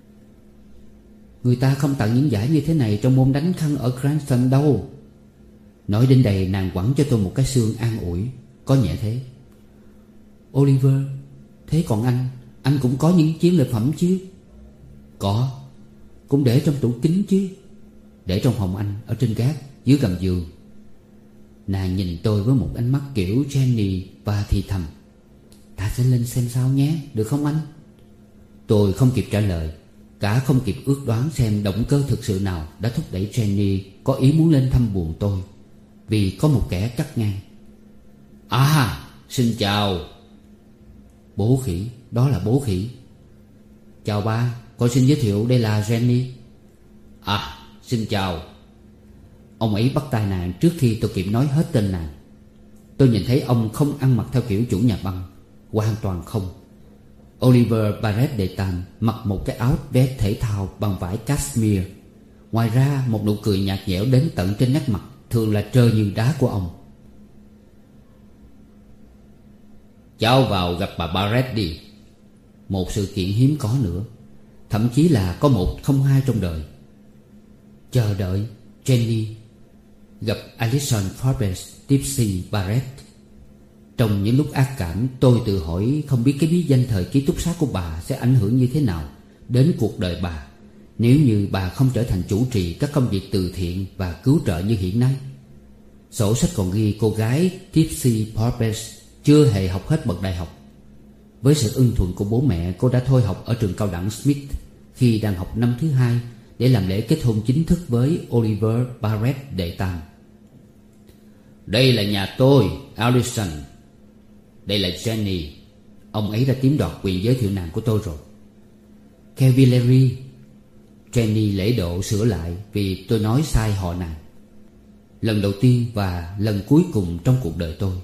Người ta không tặng những giải như thế này trong môn đánh khăn ở Cranston đâu. Nói đến đây, nàng quẳng cho tôi một cái xương an ủi, có nhẹ thế. Oliver, thế còn anh cũng có những chiến lợi phẩm chứ? Có. Cũng để trong tủ kính chứ? Để trong phòng anh, ở trên gác, dưới gầm giường. Nàng nhìn tôi với một ánh mắt kiểu Jenny và thì thầm. Ta sẽ lên xem sao nhé, được không anh? Tôi không kịp trả lời, cả không kịp ước đoán xem động cơ thực sự nào đã thúc đẩy Jenny có ý muốn lên thăm buồng tôi. Vì có một kẻ cắt ngang. À, xin chào. Bố khỉ, đó là bố khỉ. Chào ba, con xin giới thiệu đây là Jenny. À, xin chào. Ông ấy bắt tay nàng trước khi tôi kịp nói hết tên nàng. Tôi nhìn thấy ông không ăn mặc theo kiểu chủ nhà băng, hoàn toàn không. Oliver Barrett đệ tam mặc một cái áo vest thể thao bằng vải cashmere. Ngoài ra, một nụ cười nhạt nhẽo đến tận trên nét mặt, thường là trơ như đá của ông. Cháu vào gặp bà Barrett đi. Một sự kiện hiếm có nữa, thậm chí là có một không hai trong đời. Chờ đợi Jenny gặp Alison Forbes Tipsy Barrett. Trong những lúc ác cảm, tôi tự hỏi không biết cái bí danh thời ký túc xá của bà sẽ ảnh hưởng như thế nào đến cuộc đời bà nếu như bà không trở thành chủ trì các công việc từ thiện và cứu trợ như hiện nay. Sổ sách còn ghi cô gái Tipsy Porpes chưa hề học hết bậc đại học. Với sự ưng thuận của bố mẹ, cô đã thôi học ở trường cao đẳng Smith khi đang học năm thứ 2 để làm lễ kết hôn chính thức với Oliver Barrett đệ tam. Đây là nhà tôi, Allison. Đây là Jenny. Ông ấy đã chiếm đoạt quyền giới thiệu nàng của tôi rồi. Cavalieri. Jenny lễ độ sửa lại vì tôi nói sai họ nàng. Lần đầu tiên và lần cuối cùng trong cuộc đời tôi.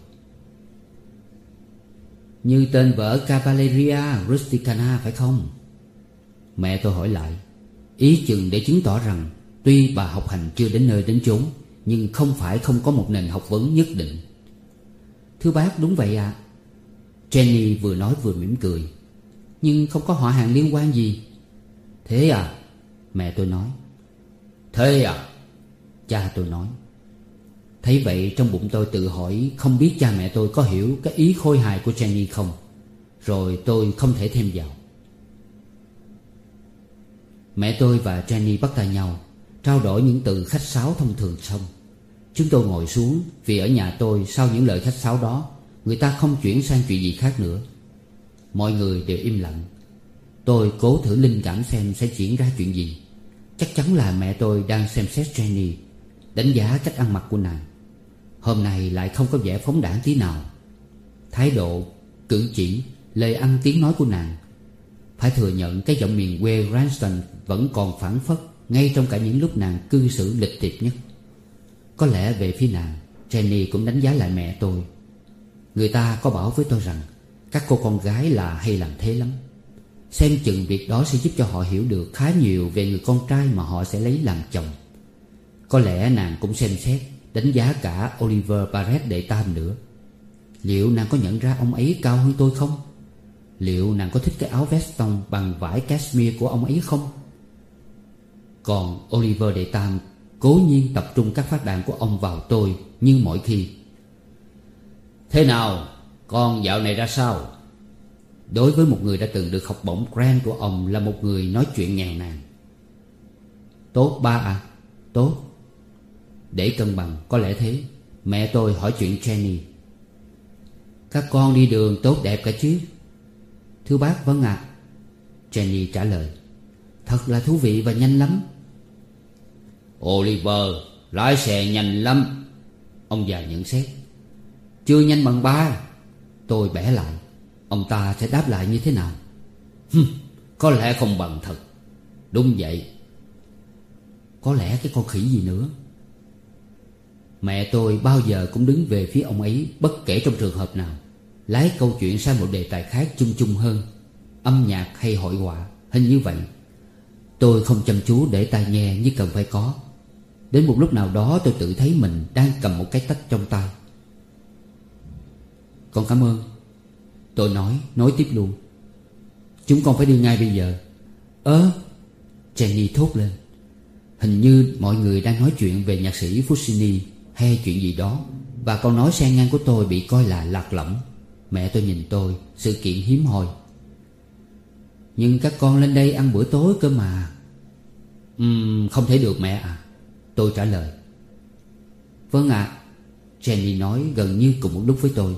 Như tên vợ Cavalleria Rusticana phải không? Mẹ tôi hỏi lại, ý chừng để chứng tỏ rằng tuy bà học hành chưa đến nơi đến chốn, nhưng không phải không có một nền học vấn nhất định. Thưa bác, đúng vậy ạ. Jenny vừa nói vừa mỉm cười. Nhưng không có họ hàng liên quan gì. Thế à? Mẹ tôi nói. Thế à? Cha tôi nói. Thấy vậy trong bụng tôi tự hỏi không biết cha mẹ tôi có hiểu cái ý khôi hài của Jenny không. Rồi tôi không thể thêm vào. Mẹ tôi và Jenny bắt tay nhau, trao đổi những từ khách sáo thông thường xong. Chúng tôi ngồi xuống vì ở nhà tôi sau những lời khách sáo đó, người ta không chuyển sang chuyện gì khác nữa. Mọi người đều im lặng. Tôi cố thử linh cảm xem sẽ diễn ra chuyện gì. Chắc chắn là mẹ tôi đang xem xét Jenny, đánh giá cách ăn mặc của nàng. Hôm nay lại không có vẻ phóng đãng tí nào. Thái độ, cử chỉ, lời ăn tiếng nói của nàng, phải thừa nhận cái giọng miền quê Cranston vẫn còn phảng phất ngay trong cả những lúc nàng cư xử lịch thiệp nhất. Có lẽ về phía nàng, Jenny cũng đánh giá lại mẹ tôi. Người ta có bảo với tôi rằng các cô con gái là hay làm thế lắm. Xem chừng việc đó sẽ giúp cho họ hiểu được khá nhiều về người con trai mà họ sẽ lấy làm chồng. Có lẽ nàng cũng xem xét, đánh giá cả Oliver Barrett đệ tam nữa. Liệu nàng có nhận ra ông ấy cao hơn tôi không? Liệu nàng có thích cái áo veston bằng vải cashmere của ông ấy không? Còn Oliver đệ tam cố nhiên tập trung các phát đạn của ông vào tôi như mọi khi. Thế nào? Con dạo này ra sao? Đối với một người đã từng được học bổng Grant của ông là một người nói chuyện nghèo nàn. Tốt ba à? Tốt. Để cân bằng có lẽ thế. Mẹ tôi hỏi chuyện Jenny. Các con đi đường tốt đẹp cả chứ? Thưa bác, vâng ạ. Jenny trả lời. Thật là thú vị và nhanh lắm. Oliver lái xe nhanh lắm, ông già nhận xét. Chưa nhanh bằng ba. Tôi bẻ lại. Ông ta sẽ đáp lại như thế nào? Có lẽ không bằng thật. Đúng vậy. Có lẽ cái con khỉ gì nữa. Mẹ tôi bao giờ cũng đứng về phía ông ấy, bất kể trong trường hợp nào, lái câu chuyện sang một đề tài khác chung chung hơn, âm nhạc hay hội họa, hình như vậy. Tôi không chăm chú để tai nghe như cần phải có. Đến một lúc nào đó tôi tự thấy mình đang cầm một cái tách trong tay. Con cảm ơn. Tôi nói tiếp luôn. Chúng con phải đi ngay bây giờ. Jenny thốt lên. Hình như mọi người đang nói chuyện về nhạc sĩ Puccini hay chuyện gì đó, và câu nói xen ngang của tôi bị coi là lạc lõng. Mẹ tôi nhìn tôi, sự kiện hiếm hoi. Nhưng các con lên đây ăn bữa tối cơ mà. Không thể được mẹ à, tôi trả lời. Vâng ạ, Jenny nói gần như cùng một lúc với tôi.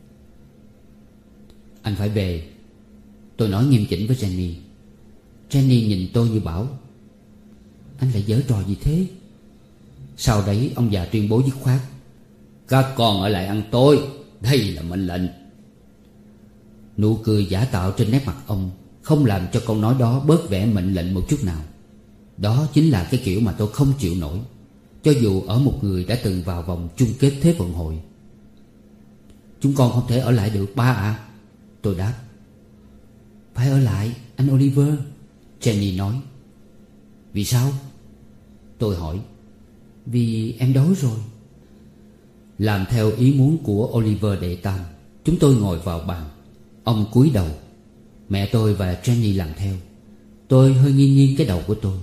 Anh phải về, tôi nói nghiêm chỉnh với Jenny. Jenny nhìn tôi như bảo, anh lại giở trò gì thế? Sau đấy ông già tuyên bố dứt khoát, các con ở lại ăn tối, đây là mệnh lệnh. Nụ cười giả tạo trên nét mặt ông không làm cho câu nói đó bớt vẻ mệnh lệnh một chút nào. Đó chính là cái kiểu mà tôi không chịu nổi, cho dù ở một người đã từng vào vòng chung kết Thế vận hội. Chúng con không thể ở lại được ba ạ, tôi đáp. Phải ở lại anh Oliver, Jenny nói. Vì sao? Tôi hỏi. Vì em đói rồi. Làm theo ý muốn của Oliver đệ tam, chúng tôi ngồi vào bàn. Ông cúi đầu. Mẹ tôi và Jenny làm theo. Tôi hơi nghiêng nghiêng cái đầu của tôi.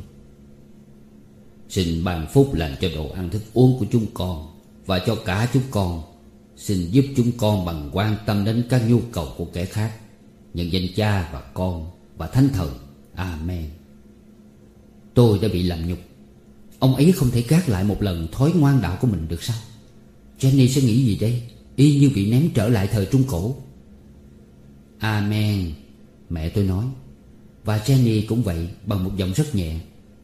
Xin ban phúc làm cho đồ ăn thức uống của chúng con và cho cả chúng con. Xin giúp chúng con bằng quan tâm đến các nhu cầu của kẻ khác, nhân danh Cha và Con và Thánh Thần. Amen. Tôi đã bị làm nhục. Ông ấy không thể gác lại một lần thói ngoan đạo của mình được sao? Jenny sẽ nghĩ gì đây? Y như bị ném trở lại thời Trung Cổ. Amen, mẹ tôi nói. Và Jenny cũng vậy, bằng một giọng rất nhẹ.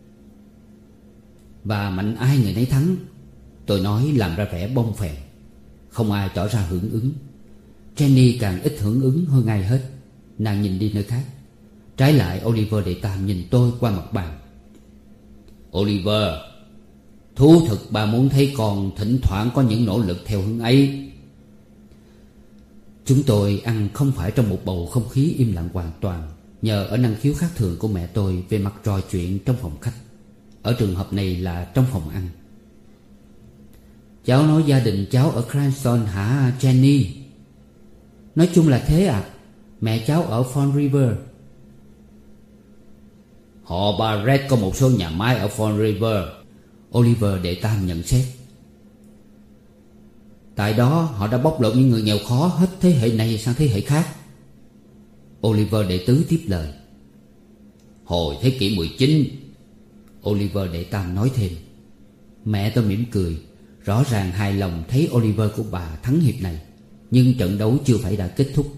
Và mạnh ai người nấy thắng, tôi nói làm ra vẻ bông phèn. Không ai tỏ ra hưởng ứng. Jenny càng ít hưởng ứng hơn ai hết. Nàng nhìn đi nơi khác. Trái lại Oliver đệ tam nhìn tôi qua mặt bàn. Oliver, thú thực bà muốn thấy con thỉnh thoảng có những nỗ lực theo hướng ấy. Chúng tôi ăn không phải trong một bầu không khí im lặng hoàn toàn, nhờ ở năng khiếu khác thường của mẹ tôi về mặt trò chuyện trong phòng khách. Ở trường hợp này là trong phòng ăn. Cháu nói gia đình cháu ở Cranston hả Jenny? Nói chung là thế ạ. Mẹ cháu ở Fall River. Họ Barrett có một số nhà máy ở Fall River, Oliver đệ tam nhận xét. Tại đó họ đã bóc lột những người nghèo khó hết thế hệ này sang thế hệ khác. Oliver đệ tứ tiếp lời. Hồi thế kỷ 19, Oliver đệ tam nói thêm. Mẹ tôi mỉm cười, rõ ràng hài lòng thấy Oliver của bà thắng hiệp này. Nhưng trận đấu chưa phải đã kết thúc.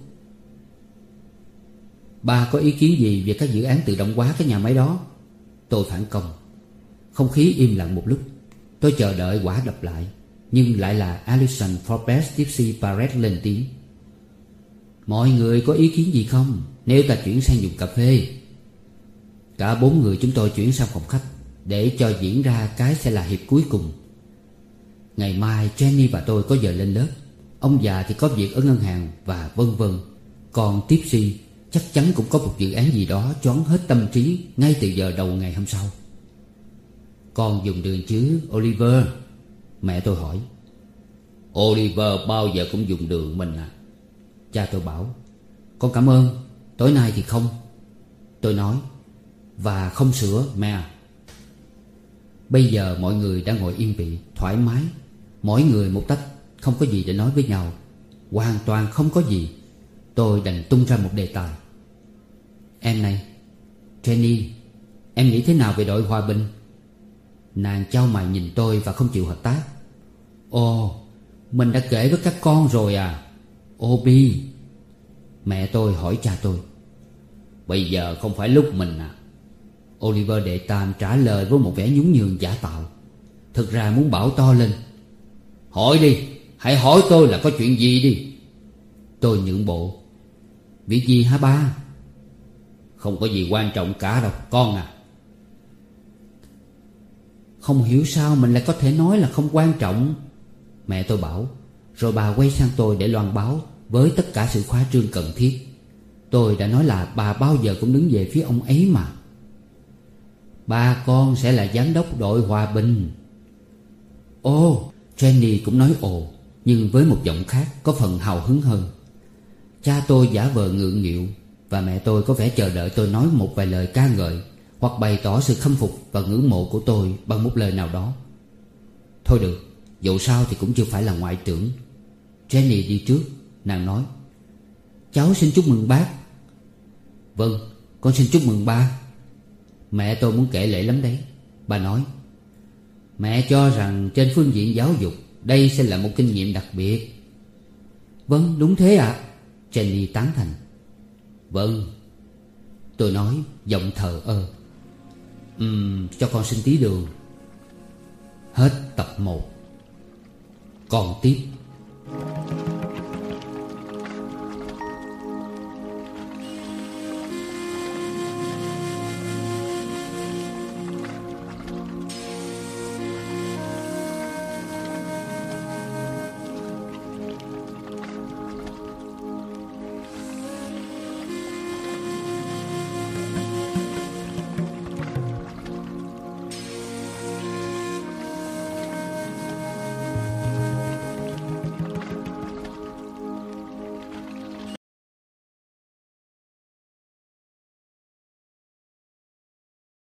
Bà có ý kiến gì về các dự án tự động hóa cái nhà máy đó? Tôi phản công. Không khí im lặng một lúc. Tôi chờ đợi quả đập lại. Nhưng lại là Alison Forbes Tipsy Barrett lên tiếng. Mọi người có ý kiến gì không nếu ta chuyển sang dùng cà phê? Cả 4 người chúng tôi chuyển sang phòng khách để cho diễn ra cái sẽ là hiệp cuối cùng. Ngày mai Jenny và tôi có giờ lên lớp. Ông già thì có việc ở ngân hàng và vân vân. Còn Tipsy chắc chắn cũng có một dự án gì đó choáng hết tâm trí ngay từ giờ đầu ngày hôm sau. Con dùng đường chứ Oliver? Mẹ tôi hỏi. Oliver bao giờ cũng dùng đường mình à? Cha tôi bảo. Con cảm ơn. Tối nay thì không. Tôi nói. Và không sữa mẹ à. Bây giờ mọi người đang ngồi yên vị, thoải mái. Mỗi người một tách, không có gì để nói với nhau. Hoàn toàn không có gì. Tôi đành tung ra một đề tài. Em này, Jenny, em nghĩ thế nào về đội hòa bình? Nàng chau mày nhìn tôi và không chịu hợp tác. Ồ, mình đã kể với các con rồi à? Obi. Mẹ tôi hỏi cha tôi. Bây giờ không phải lúc mình à? Oliver đệ tam trả lời với một vẻ nhún nhường giả tạo. Thực ra muốn bảo to lên. Hỏi đi, hãy hỏi tôi là có chuyện gì đi. Tôi nhượng bộ. Việc gì hả ba? Không có gì quan trọng cả đâu con à. Không hiểu sao mình lại có thể nói là không quan trọng, mẹ tôi bảo. Rồi bà quay sang tôi để loan báo với tất cả sự khoa trương cần thiết. Tôi đã nói là bà bao giờ cũng đứng về phía ông ấy mà. Ba con sẽ là giám đốc đội hòa bình. Ồ, Jenny cũng nói ồ, nhưng với một giọng khác có phần hào hứng hơn. Cha tôi giả vờ ngượng nghịu, và mẹ tôi có vẻ chờ đợi tôi nói một vài lời ca ngợi hoặc bày tỏ sự khâm phục và ngưỡng mộ của tôi bằng một lời nào đó. Thôi được, dẫu sao thì cũng chưa phải là ngoại trưởng. Jenny đi trước. Nàng nói. Cháu xin chúc mừng bác. Vâng, con xin chúc mừng ba. Mẹ tôi muốn kể lể lắm đấy. Bà nói. Mẹ cho rằng trên phương diện giáo dục đây sẽ là một kinh nghiệm đặc biệt. Vâng, đúng thế ạ. Jenny tán thành. Vâng, tôi nói giọng thờ ơ. Cho con xin tí đường. Hết tập 1. Còn tiếp.